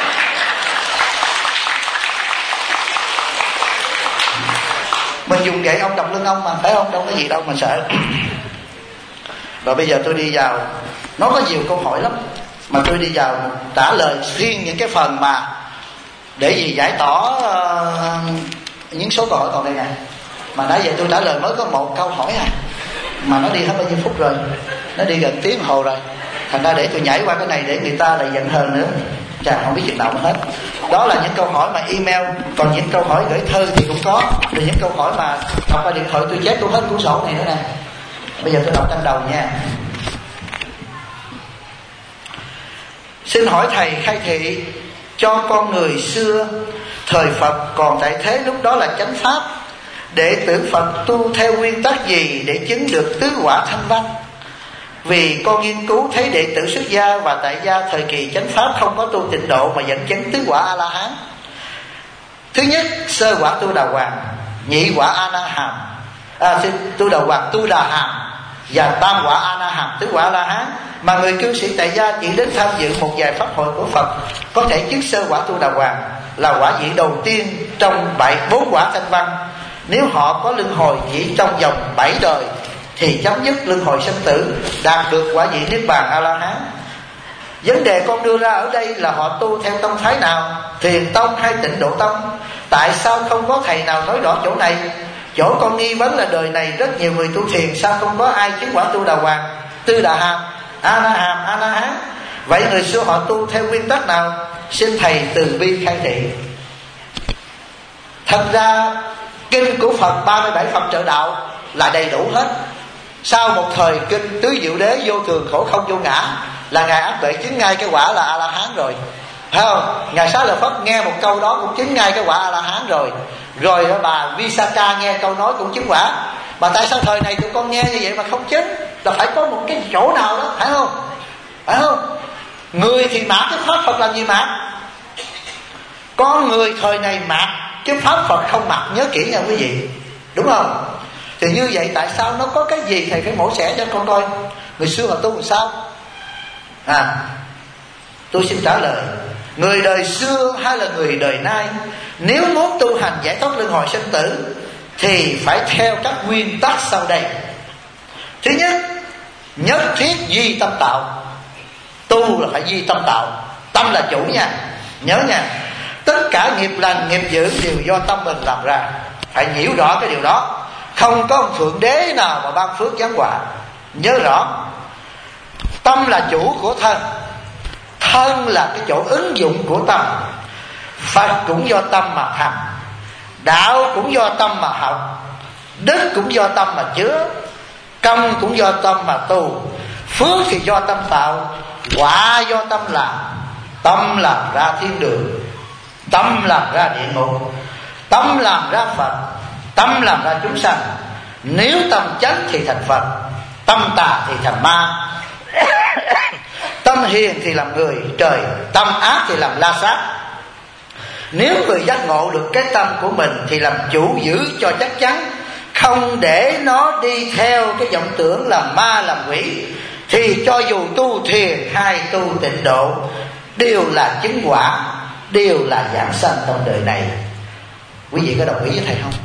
Mình dùng gậy ông đập lưng ông mà, phải không? Đâu có gì đâu mà sợ. Rồi bây giờ tôi đi vào, nó có nhiều câu hỏi lắm, mà tôi đi vào trả lời riêng những cái phần mà để gì giải tỏ những số câu hỏi còn đây này. Mà nãy giờ tôi trả lời mới có một câu hỏi à, mà nó đi hết bao nhiêu phút rồi, nó đi gần tiếng hồ rồi. Thành ra để tôi nhảy qua cái này để người ta lại giận hơn nữa, chà không biết chừng nào mà hết. Đó là những câu hỏi mà email, còn những câu hỏi gửi thư thì cũng có. Rồi những câu hỏi mà đọc qua điện thoại tôi chép tôi hết cuốn sổ này nữa nè. Bây giờ tôi đọc trên đầu nha. Xin hỏi thầy khai thị cho con người xưa thời Phật còn tại thế lúc đó là chánh pháp, đệ tử Phật tu theo nguyên tắc gì để chứng được tứ quả thanh văn? Vì con nghiên cứu thấy đệ tử xuất gia và tại gia thời kỳ chánh pháp không có tu tịnh độ mà dẫn chứng tứ quả A-la-hán. Thứ nhất, sơ quả tu đà hoàng, nhị quả A-na hàm, tu đà hoàng, tu đà hàm, và tam quả A Na Hàm, tứ quả A La Hán. Mà người cư sĩ tại gia chỉ đến tham dự một vài pháp hội của Phật có thể chứng sơ quả Tu Đà Hoàng, là quả vị đầu tiên trong 4 quả thanh văn. Nếu họ có luân hồi chỉ trong vòng 7 đời thì chấm dứt luân hồi sinh tử, đạt được quả vị Niết Bàn A La Hán. Vấn đề con đưa ra ở đây là họ tu theo tông phái nào, Thiền tông hay Tịnh Độ tông? Tại sao không có thầy nào nói rõ chỗ này? Chỗ con nghi vấn là đời này rất nhiều người tu thiền, sao không có ai chứng quả Tu Đà Hoàng, Tư Đà Hàm, A Na Hàm, A Na Hán? Vậy người xưa họ tu theo nguyên tắc nào? Xin thầy từ bi khai thị. Thật ra kinh của Phật 37 Phật trợ đạo là đầy đủ hết. Sau một thời kinh Tứ Diệu Đế vô thường khổ không vô ngã là ngài Ác Tuệ chứng ngay cái quả là A La Hán rồi, phải không? Ngài Xá Lợi Phất nghe một câu đó cũng chứng ngay cái quả A La Hán rồi. Rồi bà Visakha nghe câu nói cũng chứng quả. Mà tại sao thời này tụi con nghe như vậy mà không chứng? Là phải có một cái chỗ nào đó, phải không? Phải không? Người thì mạt chứ pháp Phật làm gì mạt? Con người thời này mạt chứ pháp Phật không mạt, nhớ kỹ nha quý vị, đúng không? Thì như vậy tại sao nó có cái gì thầy phải mổ xẻ cho con coi. Người xưa họ tu làm sao? Tôi xin trả lời. Người đời xưa hay là người đời nay, nếu muốn tu hành giải thoát luân hồi sinh tử thì phải theo các nguyên tắc sau đây. Thứ nhất, nhất thiết duy tâm tạo. Tu là phải duy tâm tạo, tâm là chủ nha. Nhớ nha, tất cả nghiệp lành nghiệp dữ đều do tâm mình làm ra. Phải hiểu rõ cái điều đó. Không có ông Thượng Đế nào mà ban phước giáng quả. Nhớ rõ, tâm là chủ của thân, thân là cái chỗ ứng dụng của tâm. Phật cũng do tâm mà thành, đạo cũng do tâm mà học, đức cũng do tâm mà chứa, công cũng do tâm mà tu, phước thì do tâm tạo, quả do tâm làm. Tâm làm ra thiên đường, tâm làm ra địa ngục, tâm làm ra Phật, tâm làm ra chúng sanh. Nếu tâm chánh thì thành Phật, tâm tà thì thành ma. Tâm hiền thì làm người trời, tâm ác thì làm la sát. Nếu người giác ngộ được cái tâm của mình thì làm chủ giữ cho chắc chắn, không để nó đi theo cái vọng tưởng làm ma làm quỷ, thì cho dù tu thiền hay tu tịnh độ đều là chứng quả, đều là giảng sanh trong đời này. Quý vị có đồng ý với thầy không?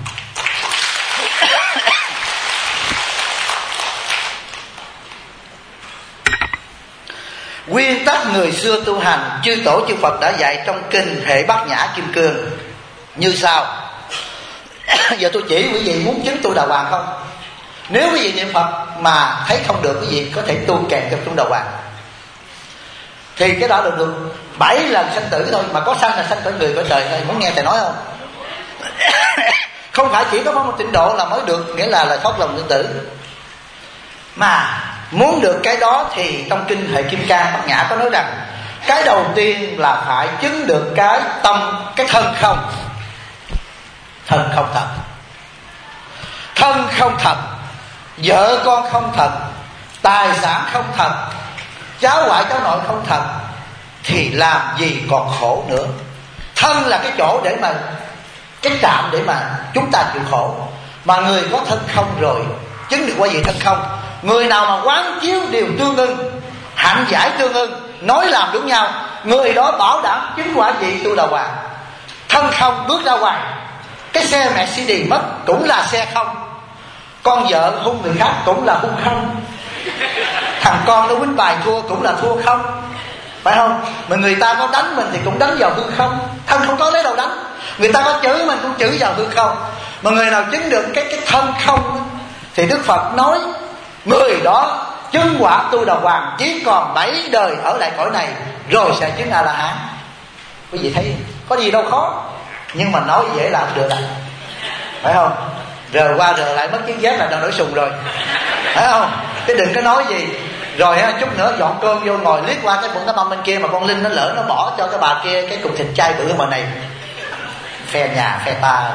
Nguyên tắc người xưa tu hành, chư tổ chư Phật đã dạy trong kinh Hệ Bát Nhã Kim Cương như sau. Giờ tôi chỉ quý vị muốn chứng Tu Đà Hoàng không? Nếu quý vị niệm Phật mà thấy không được, quý vị có thể tu kèm cho Tu Đà Hoàng. Thì cái đó được 7 lần sanh tử thôi. Mà có sanh là sanh tử người cõi trời thôi. Muốn nghe thầy nói không? Không phải chỉ có một tịnh độ là mới được, nghĩa là thoát lòng sinh tử. Mà muốn được cái đó thì trong kinh Hệ Kim Cang Bát Nhã có nói rằng cái đầu tiên là phải chứng được cái tâm, cái thân không. Thân không thật, thân không thật, vợ con không thật, tài sản không thật, cháu ngoại cháu nội không thật, thì làm gì còn khổ nữa. Thân là cái chỗ để mà, cái trạm để mà chúng ta chịu khổ. Mà người có thân không rồi chứng được quả vị thân không. Người nào mà quán chiếu điều tương ưng, hạnh giải tương ưng, nói làm đúng nhau, người đó bảo đảm chứng quả vị Tu Đà Hoàng. Thân không bước ra ngoài, cái xe Mercedes mất cũng là xe không, con vợ hung người khác cũng là hung không, thằng con nó quýnh bài thua cũng là thua không, phải không? Mà người ta có đánh mình thì cũng đánh vào hư không, thân không có lấy đâu đánh. Người ta có chửi mình cũng chửi vào hư không. Mà người nào chứng được cái thân không thì Đức Phật nói người đó chứng quả Tu Đà Hoàng, chỉ còn 7 đời ở lại cõi này rồi sẽ chứng A La Hán. Quý vị thấy có gì đâu khó, nhưng mà nói dễ làm được à, phải không? Rờ qua rờ lại mất chiếc dép là đang nổi sùng rồi, phải không? Chứ đừng có nói gì rồi chút nữa dọn cơm vô ngồi liếc qua cái bụng cái mâm bên kia mà con Linh nó lỡ nó bỏ cho cái bà kia cái cục thịt chay bự mà này, phe nhà phe ta.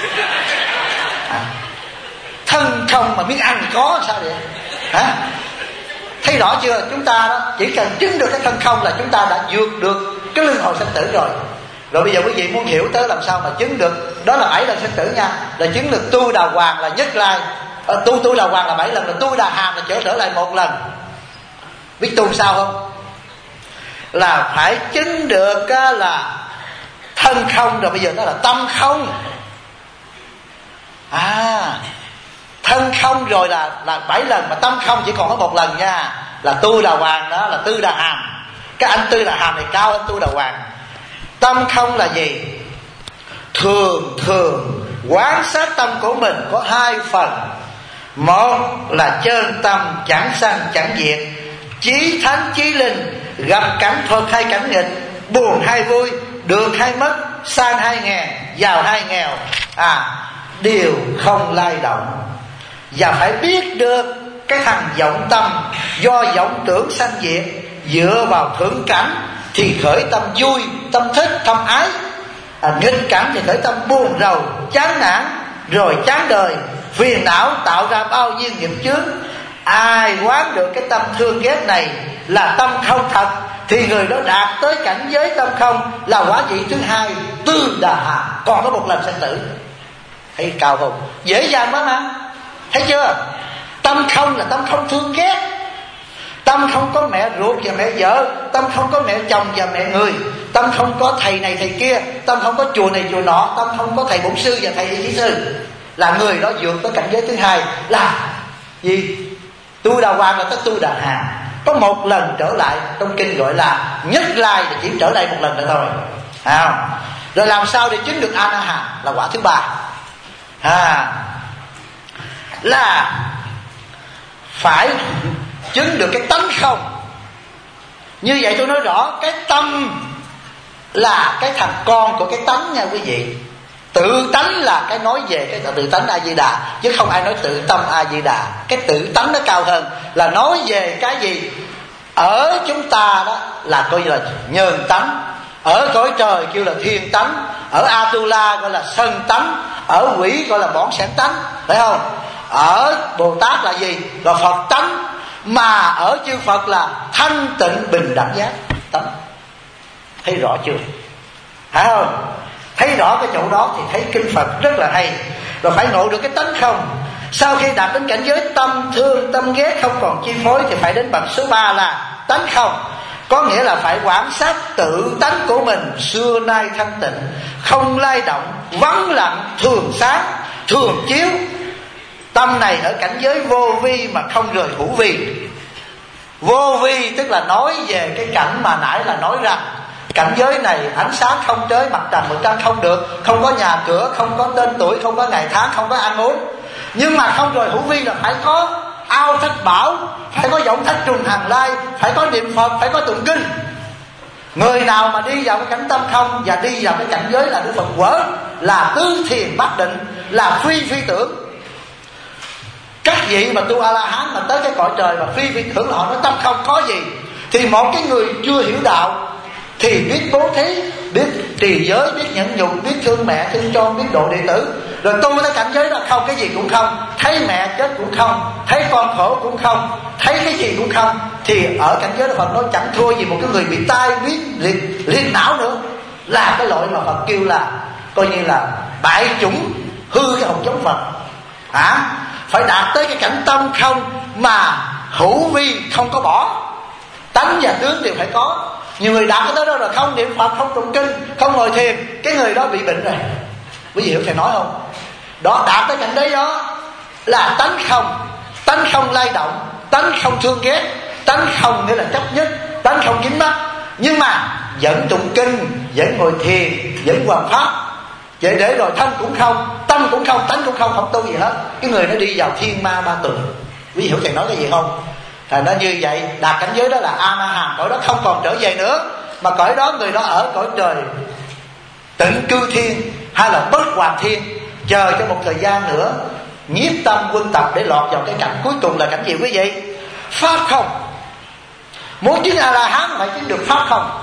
Thân không mà biết ăn có sao vậy hả? Thấy rõ chưa? Chúng ta đó chỉ cần chứng được cái thân không là chúng ta đã vượt được cái luân hồi sinh tử rồi. Rồi bây giờ quý vị muốn hiểu tới làm sao mà chứng được, đó là 7 lần sinh tử nha, là chứng được Tu Đà Hoàng là nhất lai, Tu Đà Hoàng là 7 lần, là Tu Đà Hàm là trở lại 1 lần. Biết tu sao không? Là phải chứng được là thân không, rồi bây giờ nó là tâm không. Thân không rồi là 7 lần, mà tâm không chỉ còn có 1 lần nha. Là Tu Đà Hoàng đó, là Tu Đà Hàm. Cái anh Tu Đà Hàm này cao hơn Tu Đà Hoàng. Tâm không là gì? Thường quán sát tâm của mình có 2 phần. Một là chân tâm chẳng sanh chẳng diệt, chí thánh chí linh, gặp cảnh thuật hay cảnh nghịch, buồn hay vui, được hay mất, sang hay nghèo, giàu hay nghèo, đều không lay động. Và phải biết được cái thằng vọng tâm do vọng tưởng sanh diệt, dựa vào thượng cảnh thì khởi tâm vui, tâm thích, tâm ái. Nghịch cảnh thì khởi tâm buồn rầu, chán nản, rồi chán đời, phiền não, tạo ra bao nhiêu nghiệp chướng. Ai quán được cái tâm thương ghét này là tâm không thật, thì người đó đạt tới cảnh giới tâm không, là quả vị thứ 2, Tư Đà Hàm, còn có 1 lần sanh tử. Thấy cao không? Dễ dàng quá mà. Thấy chưa? Tâm không là tâm không thương ghét. Tâm không có mẹ ruột và mẹ vợ, tâm không có mẹ chồng và mẹ người, tâm không có thầy này thầy kia, tâm không có chùa này chùa nọ, tâm không có thầy bổn sư và thầy kỹ sư. Là người đó vượt tới cảnh giới thứ 2 là gì? Tu Đà Hoàng là tới Tu Đà Hàm. Có 1 lần trở lại, trong kinh gọi là nhất lai, là chỉ trở lại 1 lần nữa thôi. Rồi làm sao để chứng được A Na Hàm là quả thứ 3. Là phải chứng được cái tánh không. Như vậy tôi nói rõ, cái tâm là cái thằng con của cái tánh nha quý vị. Tự tánh là cái nói về cái tự tánh A Di Đà, chứ không ai nói tự tâm A Di Đà. Cái tự tánh nó cao hơn, là nói về cái gì. Ở chúng ta đó là coi như là nhờn tánh, ở cõi trời kêu là thiên tánh, ở Atula gọi là sân tánh, ở quỷ gọi là bỏng sản tánh, phải không? Ở Bồ Tát là gì? Là Phật tánh. Mà ở chư Phật là thanh tịnh bình đẳng giác tánh. Thấy rõ chưa? Phải không? Thấy rõ cái chỗ đó thì thấy kinh Phật rất là hay. Rồi phải ngộ được cái tánh không. Sau khi đạt đến cảnh giới tâm thương tâm ghét không còn chi phối, thì phải đến bằng số 3 là tánh không. Có nghĩa là phải quan sát tự tánh của mình xưa nay thanh tịnh, không lay động, vắng lặng, thường sáng, thường chiếu. Tâm này ở cảnh giới vô vi mà không rời hữu vi. Vô vi tức là nói về cái cảnh mà nãy là nói rằng cảnh giới này ánh sáng không tới, mặt trăng mặt trăng không được, không có nhà cửa, không có tên tuổi, không có ngày tháng, không có ăn uống. Nhưng mà không rời hữu vi là phải có ao thất bảo, phải có giọng thất trùng hàng lai, phải có niệm Phật, phải có tụng kinh. Người nào mà đi vào cái cảnh tâm không và đi vào cái cảnh giới là Đức Phật quở, là tứ thiền bát định, là phi tưởng. Các vị mà tu A-la-hán mà tới cái cõi trời mà phi tưởng là họ nói tâm không có gì, thì một cái người chưa hiểu đạo thì biết bố thí, biết trì giới, biết nhẫn nhục, biết thương mẹ thương con, biết độ đệ tử. Rồi tu tới cảnh giới đó không, cái gì cũng không, thấy mẹ chết cũng không, thấy con khổ cũng không, thấy cái gì cũng không, thì ở cảnh giới đó Phật nói chẳng thua gì một cái người bị tai biến liệt não nữa. Là cái loại mà Phật kêu là coi như là bại chủng, hư cái hồn giống Phật. Phải đạt tới cái cảnh tâm không mà hữu vi không có bỏ, tánh và tướng đều phải có. Nhiều người đạt tới đó là không niệm Phật, không tụng kinh, không ngồi thiền, cái người đó bị bệnh rồi. Quý vị hiểu thầy nói không? Đó, đạt tới cảnh đấy đó là tánh không lay động, tánh không thương ghét, tánh không nghĩa là chấp nhất, tánh không dính mắc. Nhưng mà vẫn tụng kinh, vẫn ngồi thiền, vẫn hoằng pháp, vậy để rồi thân cũng không, tâm cũng không, tánh cũng không tu gì hết. Cái người nó đi vào thiên ma ba tường. Quý vị hiểu thầy nói cái gì không? Thầy nói như vậy, đạt cảnh giới đó là A Na Hàm, cõi đó không còn trở về nữa, mà cõi đó người đó ở cõi trời tịnh cư thiên hay là bất hoàn thiên, chờ cho một thời gian nữa nhiếp tâm quân tập để lọt vào cái cảnh cuối cùng là cảnh gì quý vị? Pháp không. Muốn chứng A La Hán phải chứng được pháp không.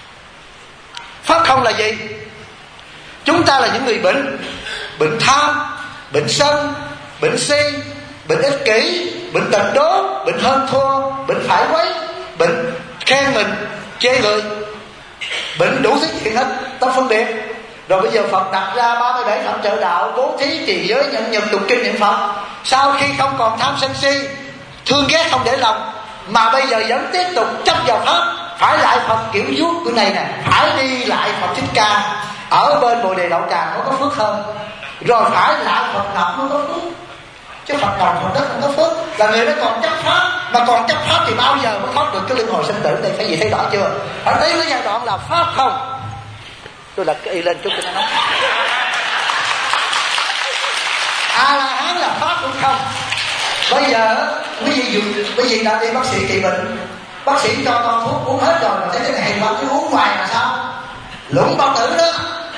Pháp không là gì? Chúng ta là những người bệnh tham, bệnh sân, bệnh si, bệnh ích kỷ, bệnh tật đố, bệnh hơn thua, bệnh phải quấy, bệnh khen mình, chê người, bệnh đủ thứ chuyện hết, tâm phân biệt. Rồi bây giờ Phật đặt ra 37 phẩm trợ đạo, bố thí, trì giới, nhẫn nhục, tụng kinh, niệm Phật. sau khi không còn tham sân si, thương ghét không để lòng, mà bây giờ vẫn tiếp tục chấp vào pháp, phải lại Phật kiểu vuốt của này nè, phải đi lại Phật Thích Ca ở bên Bồ Đề Đậu Tràng nó có phước hơn, rồi phải lại Phật Ngọc nó có phước, chứ Phật Ngọc Phật đất không có phước. Là người đó còn chấp pháp, mà còn chấp pháp thì bao giờ mới thoát được cái luân hồi sinh tử đây? Phải gì thấy rõ chưa? Ở đây cái giai đoạn là pháp không. Tôi đặt cái y lên chút cho nó nói. A La Hán là pháp cũng không. Bây giờ quý vị đã đi bác sĩ trị bệnh, bác sĩ cho con thuốc uống hết rồi mà thấy cái này mà cứ uống hoài là sao? Lũng bao tử đó.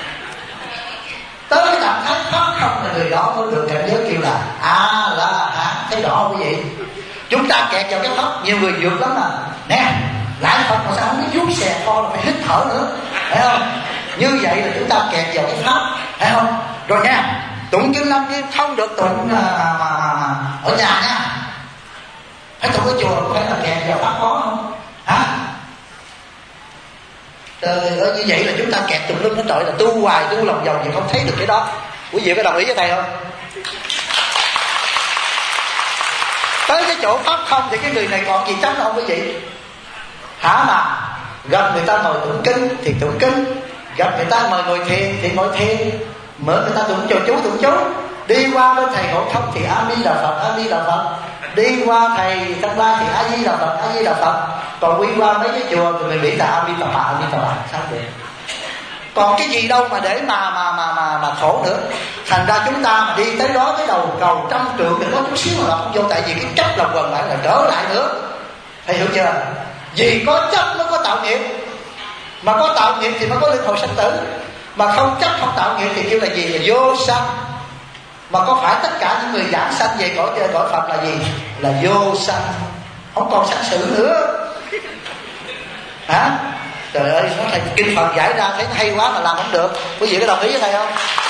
Tới trạng thái pháp không là người đó mới được cảnh giới kêu là A La Hán. Thấy rõ quý vị? Chúng ta kẹt vào cái pháp, nhiều người vượt lắm mà. Nè, lại Phật mà sao không biết vuốt xè co là phải hít thở nữa, phải không? Như vậy là chúng ta kẹt vào cái pháp, phải không? Rồi nha, tụng kinh Lăng Nghiêm không được tụng ở nhà nha, phải tụng ở chùa, phải là kẹt vào pháp có không? Hả? Như vậy là chúng ta kẹt tùm lum hết trọi, là tu hoài tu lòng vòng thì không thấy được cái đó. Quý vị có đồng ý với thầy không? Tới cái chỗ pháp không thì cái người này còn gì tránh không quý vị? Hả? Mà gặp người ta mời tụng kinh thì tụng kinh, gặp người ta mời ngồi thiền thì ngồi thiền, mở người ta tụng tụng chú, đi qua bên thầy Ngộ Không thì A Di Đà Phật, A Di Đà Phật, đi qua thầy Thanh Ba thì A Di Đà Phật, A Di Đà Phật. Còn đi qua mấy cái chùa thì mình nghĩ là A Di Đà Phật, A Di Đà Phật, sao được? Còn cái gì đâu mà để mà khổ nữa. Thành ra chúng ta mà đi tới đó, cái đầu cầu trăm trượng thì có chút xíu mà không vô, tại vì cái chấp là quần lại là trở lại nữa. Thầy hiểu chưa? Vì có chấp nó có tạo nghiệp, mà có tạo nghiệp thì mới có luân hồi sinh tử, mà không chấp không tạo nghiệp thì kêu là gì? Là vô sanh. Mà có phải tất cả những người giảng sanh về cõi Phật là gì? Là vô sanh, không còn sanh sự nữa. Hả? Trời ơi, nó thầy kinh Phật giải ra thấy nó hay quá mà làm không được. Quý vị có đồng ý với thầy không?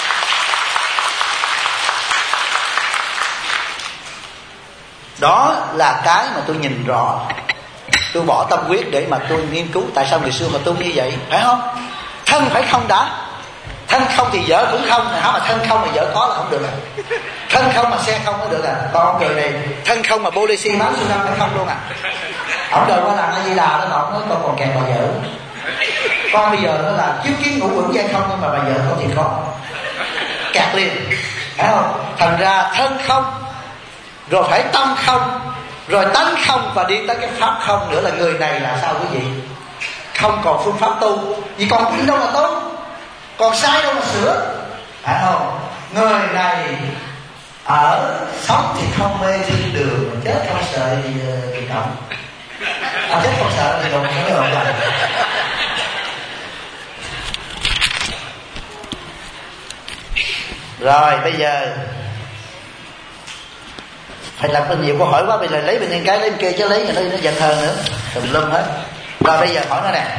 Đó là cái mà tôi nhìn rõ. Tôi bỏ tâm huyết để mà tôi nghiên cứu tại sao người xưa mà tu như vậy, phải không? Thân phải không đã. Thân không thì vợ cũng không, mà thân không mà vợ có là không được à. Thân không mà xe không mới được à. Còn người này thân không mà policy bán xu năm phải không luôn à. Ông đời qua làm A Di Đà nó nói con còn kèm bà vợ. Con bây giờ nó là chiếu kiến ngũ quẩn dây không, nhưng mà bà vợ có thì có, kẹt liền, phải không? Thành ra thân không, rồi phải tâm không, rồi tánh không, và đi tới cái pháp không nữa. Là người này là sao quý vị? Không còn phương pháp tu, vì còn đúng đâu là tốt, còn sai đâu mà sửa, phải không? Người này ở sống thì không mê thiên đường, mà chết không sợ gì động. Chết không sợ thì động nó rồi. Rồi bây giờ phải làm có nhiều câu hỏi quá, bây giờ lấy bên đây cái lấy bên kia chứ lấy người nó giận hơn nữa, tùm lum hết. Rồi bây giờ hỏi nó nè,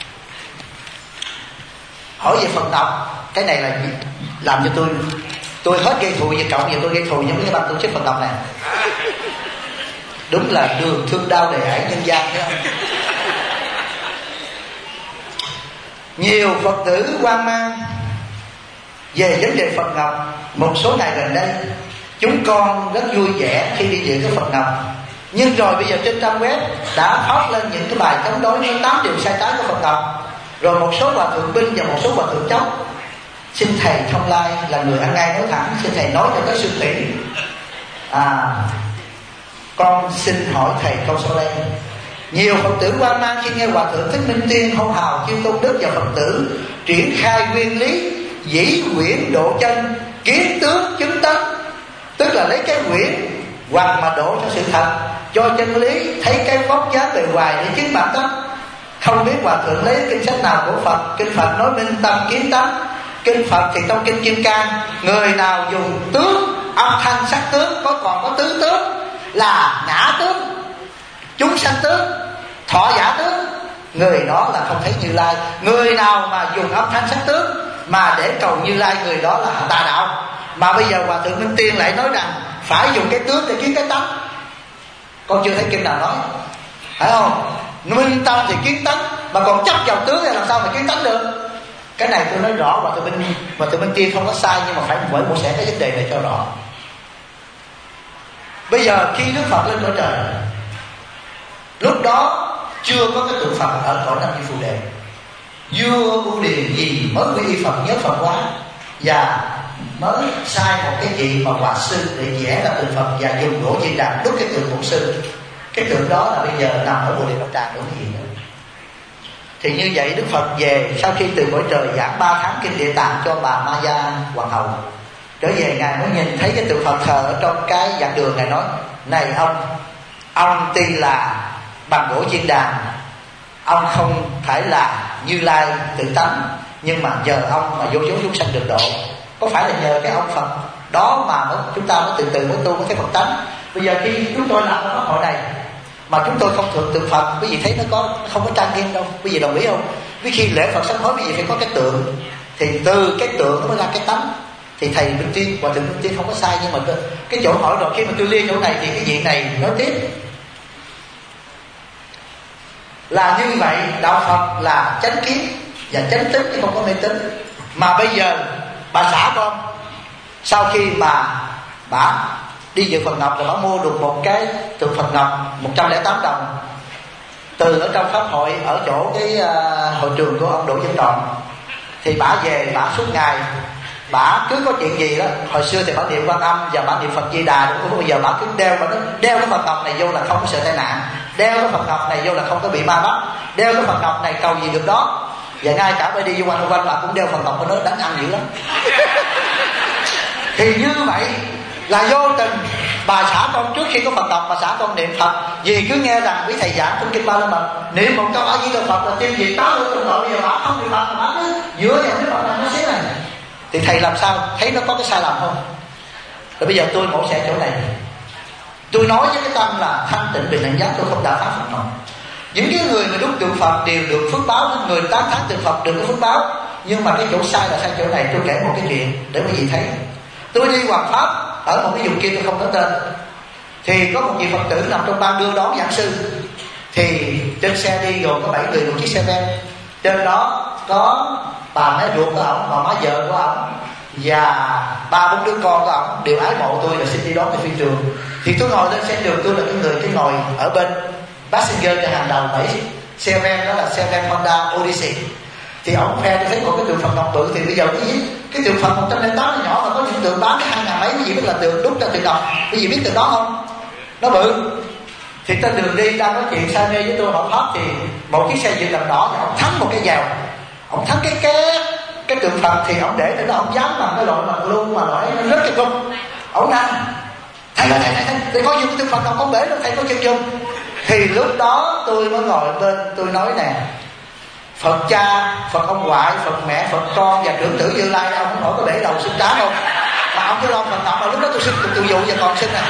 hỏi về Phật độc. Cái này là làm cho tôi hết gây thù với cộng, giờ tôi gây thù với mấy cái băng tu chức Phật độc này. Đúng là đường thương đau đầy ải nhân gian, thấy không? Nhiều Phật tử hoang mang về vấn đề Phật Ngọc. Một số ngày gần đây chúng con rất vui vẻ khi đi dự cái Phật Ngọc, nhưng rồi bây giờ trên trang web đã thoát lên những cái bài chống đối với 8 điều sai trái của Phật Ngọc. Rồi một số hòa thượng binh và một số hòa thượng chốc. Xin thầy Thông Lai là người ăn ngay nói thẳng, xin thầy nói cho tới sư tỷ. Con xin hỏi thầy câu sau đây. Nhiều Phật tử hoang mang khi nghe Hòa thượng Thích Minh Tiên hô hào kêu tôn đức và Phật tử triển khai nguyên lý dĩ quyển độ chân, kiến tướng chứng tánh. Tức là lấy cái quyển hoặc mà độ cho sự thật, cho chân lý, thấy cái vóc dáng bề ngoài để chứng bản tánh. Không biết Hòa thượng lấy kinh sách nào của Phật. Kinh Phật nói minh tâm kiến tánh. Kinh Phật thì trong kinh Kim Cang, người nào dùng tướng, âm thanh sắc tướng, còn có tứ tướng là ngã tướng, chúng sanh tướng, thọ giả tướng, người đó là không thấy Như Lai. Người nào mà dùng âm thanh sắc tướng mà để cầu Như Lai, người đó là tà đạo. Mà bây giờ Hòa thượng Minh Tiên lại nói rằng phải dùng cái tướng để kiến cái tánh. Con chưa thấy kinh nào nói, phải không? Minh tâm thì kiến tánh, mà còn chấp vào tướng thì làm sao mà kiến tánh được? Cái này tôi nói rõ, Hòa thượng Minh Tiên không có sai, nhưng mà phải mổ xẻ cái vấn đề này cho rõ. Bây giờ khi Đức Phật lên cõi trời, lúc đó chưa có cái tượng Phật ở cõi Nam Di Phù Đề. Vua ưu điền gì mới quy y Phật, nhớ Phật quá, và mới sai một cái vị mà họa sư để vẽ ra tượng Phật và dùng gỗ Di Đà đúc cái tượng bổn sư. Cái tượng đó là bây giờ nằm ở Bồ Đề Bảo Tràng đối diện. Thì như vậy Đức Phật về sau khi từ cõi trời giảng 3 tháng kinh Địa Tạng cho bà Ma Gia hoàng hậu, trở về Ngài mới nhìn thấy cái tượng Phật thờ ở trong cái giảng đường. Ngài nói: này ông tuy là bằng gỗ chiên đàn, ông không phải là Như Lai tự tánh, nhưng mà nhờ ông mà vô số chúng sanh được độ. Có phải là nhờ cái ông Phật đó mà chúng ta mới từ từ mới tu cái Phật tánh. Bây giờ khi chúng tôi làm ở hội này mà chúng tôi không thượng tượng Phật, quý vị thấy nó không có trang nghiêm đâu, quý vị đồng ý không? Vì khi lễ Phật sám hối quý vị phải có cái tượng, thì từ cái tượng nó mới ra cái tánh. Thì thầy Minh Tiên, Hòa thượng Minh Tiên không có sai, nhưng mà cái chỗ hỏi rồi, khi mà tôi liên chỗ này thì cái vị này nói tiếp là như vậy. Đạo Phật là chánh kiến và chánh tính chứ không có mê tín. Mà bây giờ bà xã con, sau khi mà bà đi dự Phật Ngọc rồi bà mua được một cái tượng Phật Ngọc 108 đồng từ ở trong pháp hội ở chỗ cái hội trường của ông Đỗ Vĩnh Tròn. Thì bà về, bà suốt ngày bà cứ có chuyện gì đó, hồi xưa thì bà niệm Quan Âm và bà niệm Phật Di Đà, đúng. Bây giờ bà cứ đeo cái Phật Ngọc này vô là không có sợ tai nạn, đeo cái Phật Ngọc này vô là không có bị ma bắt, đeo cái Phật Ngọc này cầu gì được đó. Và ngay cả bây đi vô quanh bà cũng đeo Phật Ngọc, của nó đánh ăn dữ lắm. Thì như vậy là vô tình bà xã con trước khi có Phật Ngọc, bà xã con niệm Phật vì cứ nghe rằng quý thầy giảng trong kinh Ba La Mật niệm một câu A Di Đà Phật là tiêu diệt tám mươi tội. Bây giờ bà không niệm Phật mà bà cứ giữa vào cái Phật này nó xíu này. Thì thầy làm sao thấy nó có cái sai lầm không? Rồi bây giờ tôi mổ xẻ chỗ này, tôi nói với cái tâm là thanh tịnh bình đẳng giác, tôi không đã phá Phật nào. Những cái người mà đúc tượng Phật đều được phước báo, người tán thán tượng Phật được có phước báo. Nhưng mà cái chỗ sai là sai chỗ này. Tôi kể một cái chuyện để quý vị thấy. Tôi đi Hoàng Pháp ở một cái vùng kia tôi không nói tên, thì có một vị Phật tử nằm trong ban đưa đón giảng sư. Thì trên xe đi gồm có 7 người, một chiếc xe ben. Trên đó có bà má ruột của ổng, bà má vợ của ổng và 3-4 đứa con của ổng đều ái mộ tôi là xin đi đón tại phi trường. Thì tôi ngồi lên xe đường, tôi là cái người cái ngồi ở bên passenger trên hàng đầu 7 xe ben, đó là xe ben Honda Odyssey. Thì ổng phe tôi thấy một cái tượng Phật Ngọc bự. Thì bây giờ cái tượng Phật 108 nó nhỏ mà có những tượng bán cái 2.000 mấy, cái gì biết là tượng đúc ra tượng Ngọc, cái gì biết tượng đó không? Nó bự. Thì trên đường đi đang nói chuyện say mê với tôi hỏi pháp, thì một chiếc xe dừng đèn đỏ thì ổng thắng một cái dèo, ổng thắng cái tượng Phật. Thì ổng để nó ổng dám bằng cái loại mặt luôn mà loại nó rất cái cung. Ổng nói thầy để có dùng tượng Phật Ngọc không bể đâu, thầy có chân dung. Thì lúc đó tôi mới ngồi bên tôi nói nè, Phật cha, Phật ông ngoại, Phật mẹ, Phật con và trưởng tử Như Lai, ông không hỏi có bể đầu xương cá không? Mà ông cứ lo Phật Ngọc, mà lúc đó tôi xin tự dụ và còn xin nè.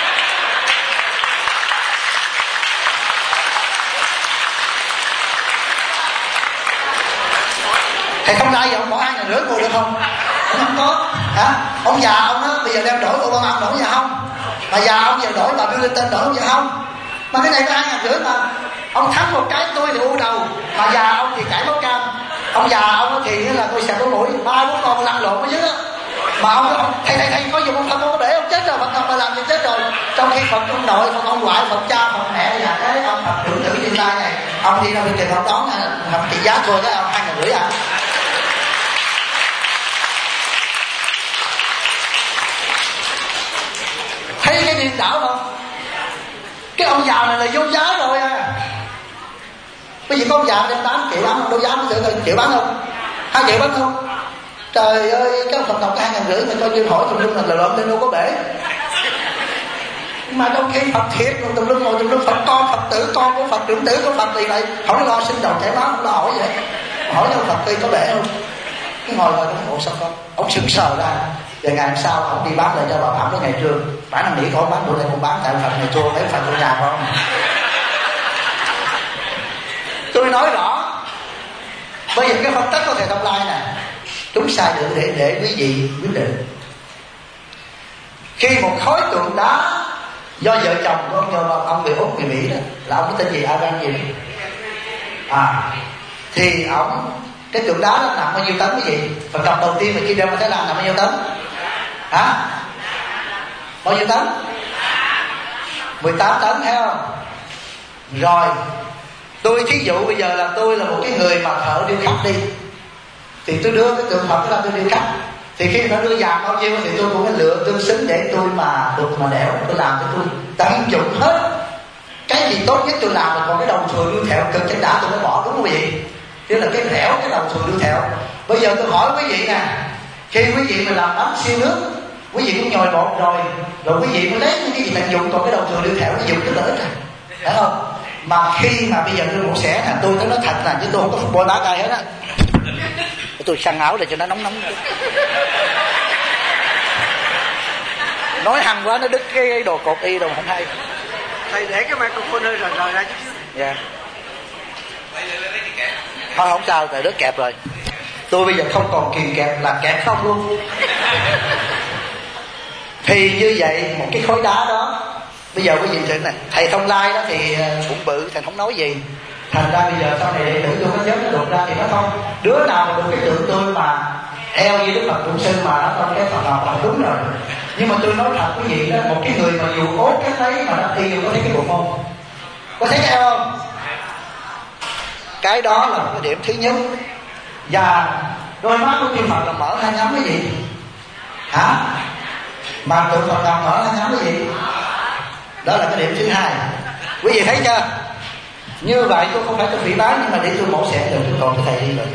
Thầy không ra giờ ông bỏ 2.500 mua được không? Ông không có. Hả? Ông già ông á, bây giờ đem đổi cô con ông đổi nhà không? Mà già ông giờ đổi bà Bill Clinton đổi nhà không? Mà cái này có 2.500 mà. Ông thắng một cái tôi thì u đầu, mà già ông thì chảy máu cam. Ông già ông thì là tôi sạc cái mũi, 3-4 con lăn lộn ở dưới đó. Mà ông thầy có dùng ông Phật không có để ông chết rồi, Phật Ngọc mà làm gì chết rồi. Trong khi Phật ông nội, Phật ông ngoại, Phật cha, Phật mẹ và cái ông Phật trưởng tử Như Lai này, ông đi ra bên tiền ông đón học trị giá thôi cái ông 2.500 à. Thấy cái điên đảo không? Cái ông giàu này là vô giá rồi à. Bây giờ có ông giàu đem 8 triệu bán không? Đâu dám nữa, triệu bán không? 2 triệu bán không? Trời ơi, cái ông Phật Ngọc 2.500 mà coi như hỏi tùm lum là lộn lên đâu có bể. Mà trong khi Phật thiệt còn tùm lum Phật con, Phật tử con của Phật, trưởng tử của Phật thì lại không lo sinh đầu chảy máu, không lo hỏi vậy. Hỏi ông Phật tuy có bể không? Cái ngồi rồi ủa sao con? Ông sững sờ ra. Rồi ngày hôm sau ông đi bán lại cho bà Phạm đó ngày trưa. Bà nó nghĩ con bán bữa nay con bán tại Phật này chua, lấy Phật trong nhà con. Tôi nói rõ. Bây giờ cái phân tích có thể Thông Lai nè, chúng sai được để quý vị quyết định. Khi một khối tượng đá do vợ chồng của ông người Úc, người Mỹ đó, là ông cái tên gì, Abraham gì thì ông cái tượng đá nó nặng bao nhiêu tấn quý vị? Phần cầm đầu tiên mà khi đem vào Thái Lan nặng bao nhiêu tấn? Hả? Bao nhiêu tấn? 18 tấn thấy không? Rồi tôi thí dụ bây giờ là tôi là một cái người mà thợ điêu khắc đi, thì tôi đưa cái tượng Phật ra tôi điêu khắc, thì khi nó đưa vàng bao nhiêu thì tôi cũng phải lựa tương xứng để tôi mà được mà đẽo, tôi làm cho tôi tận dụng hết cái gì tốt nhất tôi làm. Là còn cái đầu thừa đuôi thẹo cần chân đã tôi mới bỏ, đúng không quý vị? Tức là cái rẽo, cái đầu thừa đuôi thẹo. Bây giờ tôi hỏi quý vị nè, khi quý vị mà làm bánh siêu nước, quý vị cũng nhồi bột rồi quý vị mới lấy những cái gì tận dụng, còn cái đầu thừa đuôi thẹo nó dùng rất là ít, phải không? Mà khi mà bây giờ tôi mổ xẻ nè, tôi nói thật là chứ tôi không có football đá tay hết á, tôi săn áo để cho nó nóng nóng. Nói hăng quá nó đứt cái đồ cột y đồ không hay. Thầy để cái microphone hơi rời ra chút xíu. Dạ. Thôi không sao, tại đứt kẹp rồi. Tôi bây giờ không còn kìm kẹp, là kẹp không luôn. Thì như vậy một cái khối đá đó, bây giờ quý vị chuyện này, thầy Thông Lai đó thì bụng bự, thầy không nói gì. Thành ra bây giờ sau này đệ tử tôi có nhớ nó đụng ra thì nó không. Đứa nào mà đụng cái tượng tôi mà eo như Đức Phật Bổn Sư mà nó trong cái Phật học là đúng rồi. Nhưng mà tôi nói thật quý vị đó, một cái người mà dù ốm cái thấy mà nó y có thấy cái bụng không? Có thấy cái eo không? Cái đó là một cái điểm thứ nhất. Và đôi mắt của chư Phật là mở hai nhắm cái gì? Hả? Mà tượng Phật nào mở hai nhắm cái gì? Đó là cái điểm thứ hai. Quý vị thấy chưa? Như vậy tôi không phải tôi phỉ báng, nhưng mà để tôi mổ xẻ được tôi còn cái thầy đi rồi.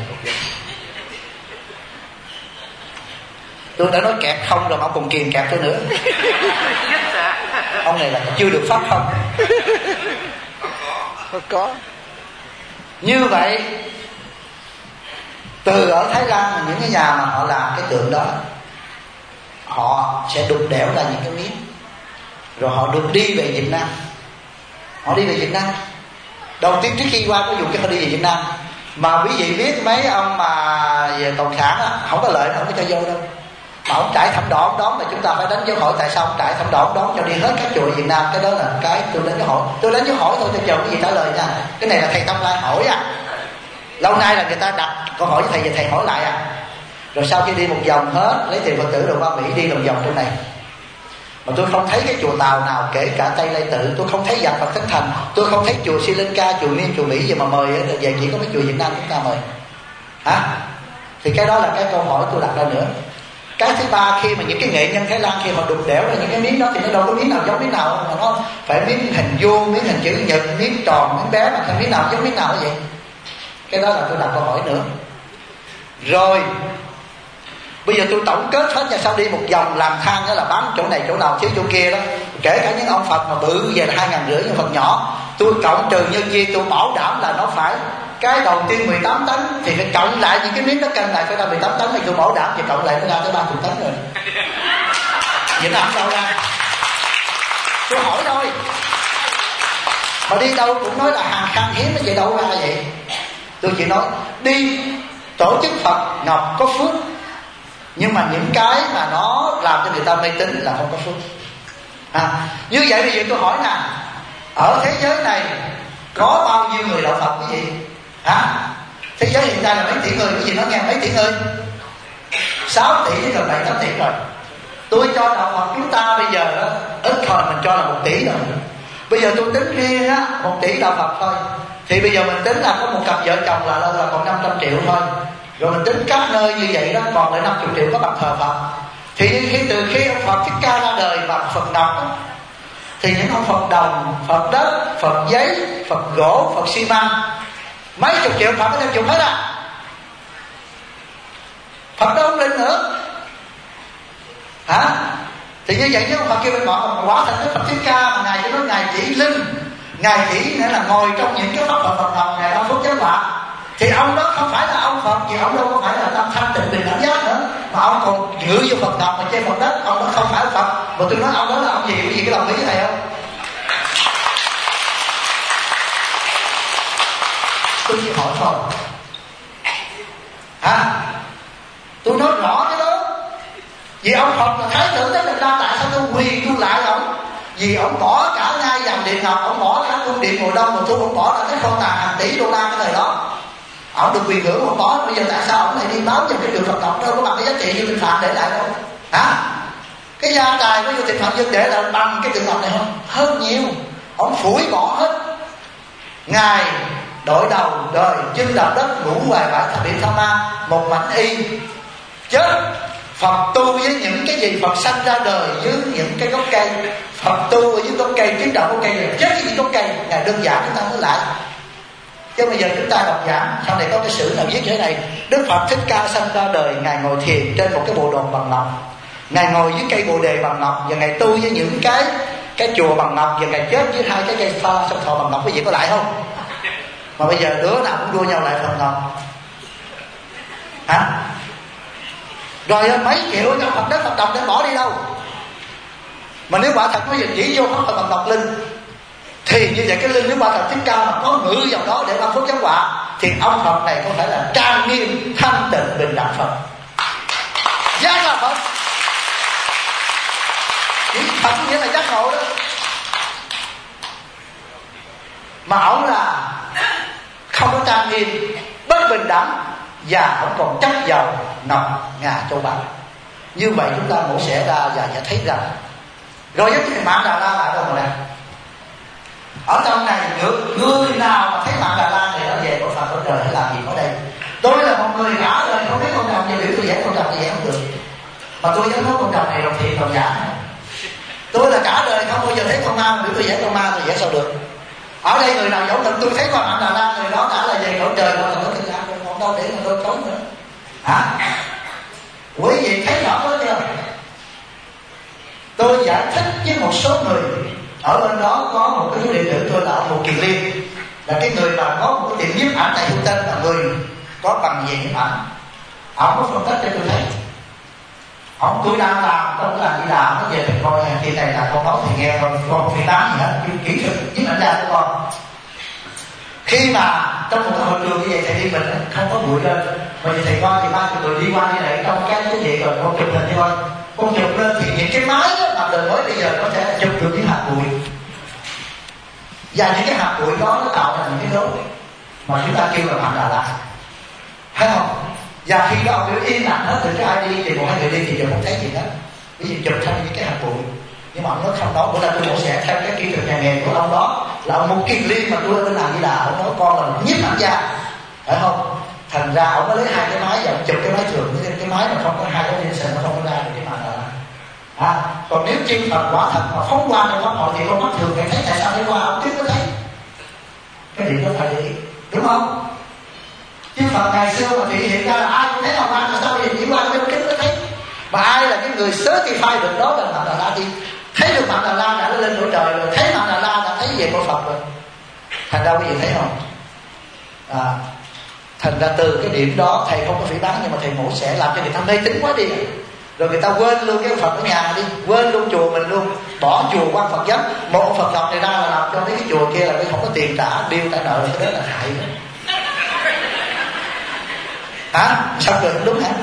Tôi đã nói kẹp không rồi mà ông còn kiềm kẹp tôi nữa. Ông này là chưa được pháp không? Không có. Như vậy từ ở Thái Lan mà những cái nhà mà họ làm cái tượng đó, họ sẽ đục đẽo ra những cái miếng, rồi họ được đi về Việt Nam. Họ đi về Việt Nam. Đầu tiên trước khi qua có dùng cái họ đi về Việt Nam. Mà quý vị biết mấy ông mà về cộng sản á, không có lợi, không có cho vô đâu. Mà ông trải thẩm đỏ ông đón, mà chúng ta phải đánh dấu hỏi tại sao ông trải thẩm đỏ ông đón cho đi hết các chùa Việt Nam. Cái đó là cái tôi đánh dấu hỏi. Tôi đánh dấu hỏi thôi, tôi chờ cái gì trả lời nha. Cái này là thầy Thông Lai hỏi à. Lâu nay là người ta đặt câu hỏi với thầy, về thầy hỏi lại à. Rồi sau khi đi một vòng hết, lấy tiền Phật tử rồi qua Mỹ đi một vòng trong này. Mà tôi không thấy cái chùa Tàu nào, kể cả Tây Lai Tự, tôi không thấy Giảng Phật Thánh Thành, tôi không thấy chùa Sri Lanka, chùa Miên, chùa Mỹ gì mà mời về, chỉ có mấy chùa Việt Nam chúng ta mời. Hả? Thì cái đó là cái câu hỏi tôi đặt ra nữa. Cái thứ ba, khi mà những cái nghệ nhân Thái Lan khi họ đục đẽo ra những cái miếng đó thì nó đâu có miếng nào giống miếng nào, mà nó phải miếng hình vuông, miếng hình chữ nhật, miếng tròn, miếng bé, mà không miếng nào giống miếng nào vậy. Cái đó là tôi đặt câu hỏi nữa. Rồi bây giờ tôi tổng kết hết nha, sau đi một vòng làm than đó là bám chỗ này chỗ nào chứ chỗ kia đó, kể cả những ông Phật mà bự về là 2.500 nhưng Phật nhỏ, tôi cộng trừ nhân viên, tôi bảo đảm là nó phải cái đầu tiên 18 tấn thì phải cộng lại những cái miếng đó cân lại phải ra 18 tấn, thì tôi bảo đảm thì cộng lại nó ra tới 30 tấn rồi. Vậy nó đâu ra? Tôi hỏi thôi. Mà đi đâu cũng nói là hàng khan hiếm, nó vậy đâu ra vậy? Tôi chỉ nói đi tổ chức Phật Ngọc có phước, nhưng mà những cái mà nó làm cho người ta mê tín là không có phước. Như vậy bây giờ tôi hỏi nè, ở thế giới này có bao nhiêu người đạo Phật cái gì? Thế giới hiện tại là mấy tỷ người, cái gì nó nghe mấy tỷ người? 6 tỷ đến gần 7-8 tỷ rồi. Tôi cho đạo Phật chúng ta bây giờ đó, ít thôi mình cho là 1 tỷ rồi. Bây giờ tôi tính riêng á 1 tỷ đạo Phật thôi, thì bây giờ mình tính là có một cặp vợ chồng là còn 500 triệu thôi. Rồi mình tính các nơi như vậy đó còn lại 50 triệu có bằng thờ Phật. Thì từ khi ông Phật Thích Ca ra đời bằng Phật Ngọc đó, thì những ông Phật đồng, Phật đất, Phật giấy, Phật gỗ, Phật xi măng, mấy chục triệu Phật có thể dùng hết à. Phật đâu không linh nữa. Thì như vậy chứ ông Phật kêu mình bỏ quả thành cái Phật Thích Ca mà ngài cho nói ngài chỉ linh, ngài chỉ nghĩa là ngồi trong những cái pháp Phật đồng ngài đang phúc giáo quả. Thì ông đó không phải là ông Phật, thì ông đâu có phải là tâm thanh tịnh bình đẳng giác nữa, mà ông còn ngự vô Phật Ngọc mà trên Phật đất, ông đó không phải Phật. Mà tôi nói ông đó là ông gì, cái gì cái đồng ý với thầy không? Tôi chỉ hỏi thôi. Tôi nói rõ cái đó. Vì ông Phật là Thái tử tới Việt Nam, tại sao tôi quỳ tôi lại ông? Vì ông bỏ cả ngai vàng điện ngọc, ông bỏ cả cung điện mùa đông, mà tôi ông bỏ ra cái kho tàng hàng tỷ đô la cái thời đó. Ông được quyền hưởng ông bỏ, bây giờ tại sao ông này đi báo cho cái trường Phật Ngọc đâu có bằng cái giá trị như mình phạt để lại đâu? Cái gia tài của vua Tịnh Phạn Dương để là bằng cái tượng Ngọc này không? Hơn nhiều. Ông phủi bỏ hết. Ngài đội đầu đời chân đạp đất ngủ hoài bãi thập biển Tha Ma, một mảnh y chết. Phật tu với những cái gì? Phật sanh ra đời dưới những cái gốc cây. Phật tu ở dưới gốc cây, kiến đầu gốc cây này chết với những gốc cây. Ngài đơn giản chúng ta nói lại. Chứ bây giờ chúng ta đọc giảng, sau này có cái sử nào viết như thế này: Đức Phật Thích Ca sanh ra đời, Ngài ngồi thiền trên một cái bộ đồn bằng ngọc, Ngài ngồi dưới cây bồ đề bằng ngọc, và Ngài tu với những cái chùa bằng ngọc, và Ngài chết với 2 cái cây pha sông thọ bằng ngọc. Quý vị có lại không? Mà bây giờ đứa nào cũng đua nhau lại phần ngọc hả? Rồi mấy triệu cho Phật đất Phật đồng để bỏ đi đâu? Mà nếu quả thật nói gì chỉ vô Phật bằng ngọc linh, thì như vậy cái linh nếu quả thật Thích Ca mà có ngự vào đó để ban phước chống quả, thì ông Phật này không phải là trang nghiêm thanh tịnh bình đẳng Phật, giác là Phật. Chỉ Phật có nghĩa là giác ngộ đó. Mà ổng là không có trang nghiêm, bất bình đẳng, và ổng còn chấp vào ngọc ngà châu báu. Như vậy chúng ta mổ xẻ ra và sẽ thấy rằng rồi với cái Mạn Đà La tại đâu mà nè. Ở trong này người nào mà thấy Mạn Đà La thì nó về của Phật của trời hay làm gì ở đây? Tôi là một người cả đời không biết con rồng, nhưng biểu tôi vẽ con rồng thì vẽ không được. Mà tôi dám nói con rồng này đồng thiện đồng giả. Tôi là cả đời không bao giờ thấy con ma, biểu tôi vẽ con ma thì vẽ sao được? Ở đây người nào dẫu thật tôi thấy con Mạn Đà La, người đó đã là về cõi trời, mà tôi tin rằng còn đâu để mà tôi trốn nữa. Hả? Quý vị thấy rõ đó chưa? Tôi giải thích với một số người ở bên đó có một cái chú đệ tử tôi là ông Mục Kiền Liên, là cái người mà có một cái tiệm nhiếp ảnh tại Hương Tân, là người có bằng về nhiếp ảnh. Ông có phân tích cho tôi thấy. Ông tôi đang làm, tôi cũng làm đi làm, nó về thì coi khi này là con nói thì nghe, con không phải tám gì hết, kỹ thuật nhiếp ảnh ra của con. Khi mà trong một cái hội trường như vậy thầy đi mình không có bụi lên, mà thầy coi thì 30 người đi qua như này trong cái gì rồi con chụp hình cho con chụp lên thì những cái máy đó mà đời mới bây giờ có thể chụp được những hạt bụi, và những cái hạt bụi đó nó tạo ra những cái đốm mà chúng ta kêu là Mạn Đà La, thấy không? Và khi đó ông im lặng hết, từ cái ai đi thì một hai người đi thì giờ không thấy gì hết, ví dụ chụp thêm những cái hạt bụi. Nhưng mà ông nói không đó, bữa nay tôi mổ xẻ theo cái kỹ thuật nhà nghề của ông đó là ông Mục Kiền Liên, mà tôi ở bên làm gì là ông nói con là nhiếp ảnh gia, phải không? Thành ra ông mới lấy 2 cái máy và ông chụp cái máy thường, cái máy mà không có 2 cái linsen nó không có ra được cái Mạn Đà La. Còn nếu chư Phật quả thật mà phóng qua trong pháp hội thì con mắt thường phải thấy, tại sao để qua ông tiếp có thấy? Cái điểm đó phải để ý, đúng không? Chư Phật ngày xưa mà thể hiện ra là ai cũng thấy Hồng An, mà sao bây giờ chỉ qua bên kính mới thấy? Mà ai là cái người certify được đó là Mạn Đà La đi, thấy được Mạn Đà La đã lên cõi trời rồi, thấy Mạn Đà La đã thấy về cõi Phật rồi. Thành ra quý vị thấy không? Thành ra từ cái điểm đó thầy không có phỉ báng, nhưng mà thầy mổ xẻ làm cho người ta mê tín quá đi, rồi người ta quên luôn cái Phật ở nhà đi, quên luôn chùa mình luôn, bỏ chùa quan Phật giám. Một Phật ngọc này ra là làm cho mấy cái chùa kia là không có tiền trả, điêu trả nợ, là cái đó là hại. Hả? Sao cười đúng hả?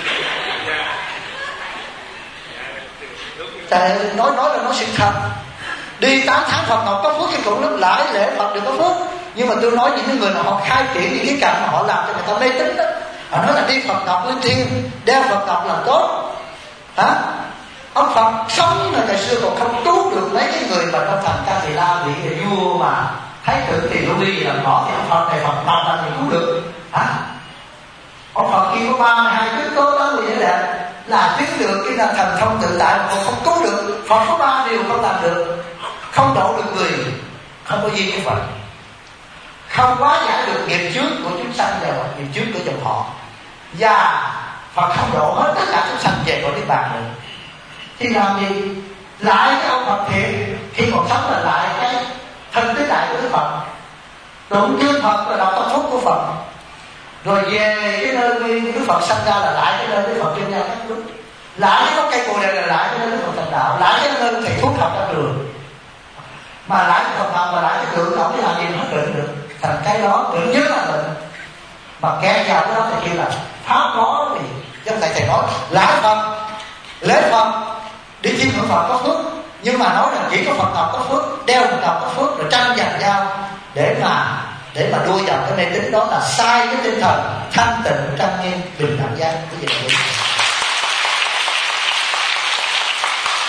Trời, nói là nói sự thật. Đi 8 tháng Phật ngọc có phước thì cũng lắm, lãi lễ Phật đừng có phước. Nhưng mà tôi nói những người nào họ khai triển những cái cảnh mà họ làm cho người ta mê tín đó, họ nói là đi Phật ngọc lên thiên, đeo Phật ngọc là tốt. Hả? Ông Phật sống là ngày xưa còn không cứu được mấy cái người mà trong thành Ca Tỳ La bị vua mà thấy thử thì lưu ly làm bỏ, thì ông Phật này Phật ngọc là mình cứu được. Hả? Ông Phật khi có 32 tướng tố đó người là chứng được cái là thần thông tự tại mà không cứu được. Phật có 3 điều không làm được: không độ được người, không có duyên với Phật, không quá giải được nghiệp trước của chúng sanh và nghiệp trước của dòng họ, và Phật không độ hết tất cả chúng sanh về cõi Niết Bàn được. Thì làm gì? Lại cái ông Phật thiện khi còn sống là lại cái thân tứ đại của Đức Phật, tụng kinh Phật là đọc tâm phúc của Phật, rồi về cái nơi Đức Phật sanh ra là lại cái nơi Đức Phật trên nhau các đúng, lại cái gốc cây bồ đề là lại cái nơi Đức Phật thành đạo, lại cái nơi thầy thuốc học ra trường, mà lại cái Phật học mà lại cái tượng ông làm gì nó định được. Thành cái đó tưởng nhất là định, mà kẹt vào cái đó thì kêu là pháp có đó. Thì trong này thầy nói lãi Phật, lễ Phật, đi chiêm ngưỡng Phật có phước, nhưng mà nói là chỉ có Phật ngọc có phước, đeo Phật ngọc có phước, rồi tranh giành nhau để mà đua vào cái mê tín đó là sai cái tinh thần thanh tịnh trang nghiêm bình đẳng giác. Cái gì vậy?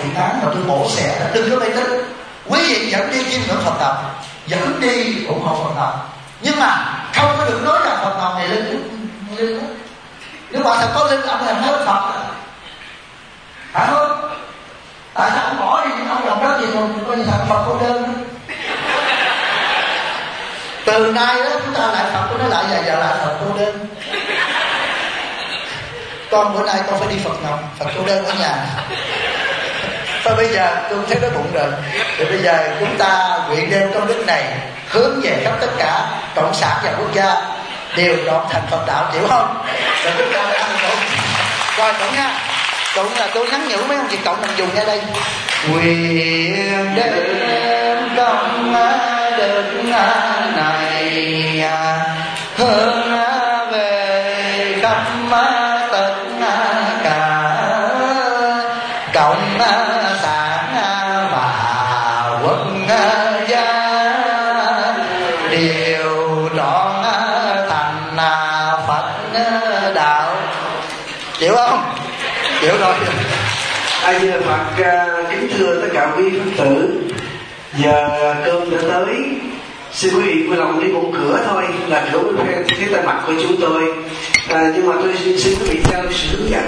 chuyện án mà tôi bổ xẻ, đừng có mê tín. Quý vị vẫn đi chiêm ngưỡng Phật Ngọc, vẫn đi ủng hộ Phật Ngọc, nhưng mà không có được nói là Phật Ngọc này linh. Nếu mà thật có linh, ông làm hết Phật, phải không? Tại sao ông bỏ đi những ông làm đó gì còn coi như thành Phật cô đơn? Từ nay đó chúng ta lại Phật, tôi nói lại giờ lại Phật cô đơn. Con bữa nay con phải đi Phật Ngọc, Phật cô đơn ở nhà. Và bây giờ tôi thấy đói bụng rồi, thì bây giờ chúng ta nguyện đem công đức này hướng về khắp tất cả cộng sản và quốc gia đều chọn thành Phật đạo, chịu không? Rồi chúng ta ăn rồi. Rồi cộng nha, cộng là tôi nhắn nhủ mấy ông chị cộng mình dùng ngay đây. Nguyện đem công đức này hướng về khắp tất cả cộng sản và quốc gia đều trọn thành Phật đạo, chịu không? Chịu rồi. A Di Đà Phật. Kính thưa tất cả quý Phật tử, giờ cơm đã tới, xin quý vị vui lòng đi một cửa thôi, là cửa phía tay mặt của chúng tôi. Nhưng mà tôi xin quý vị theo sự hướng dẫn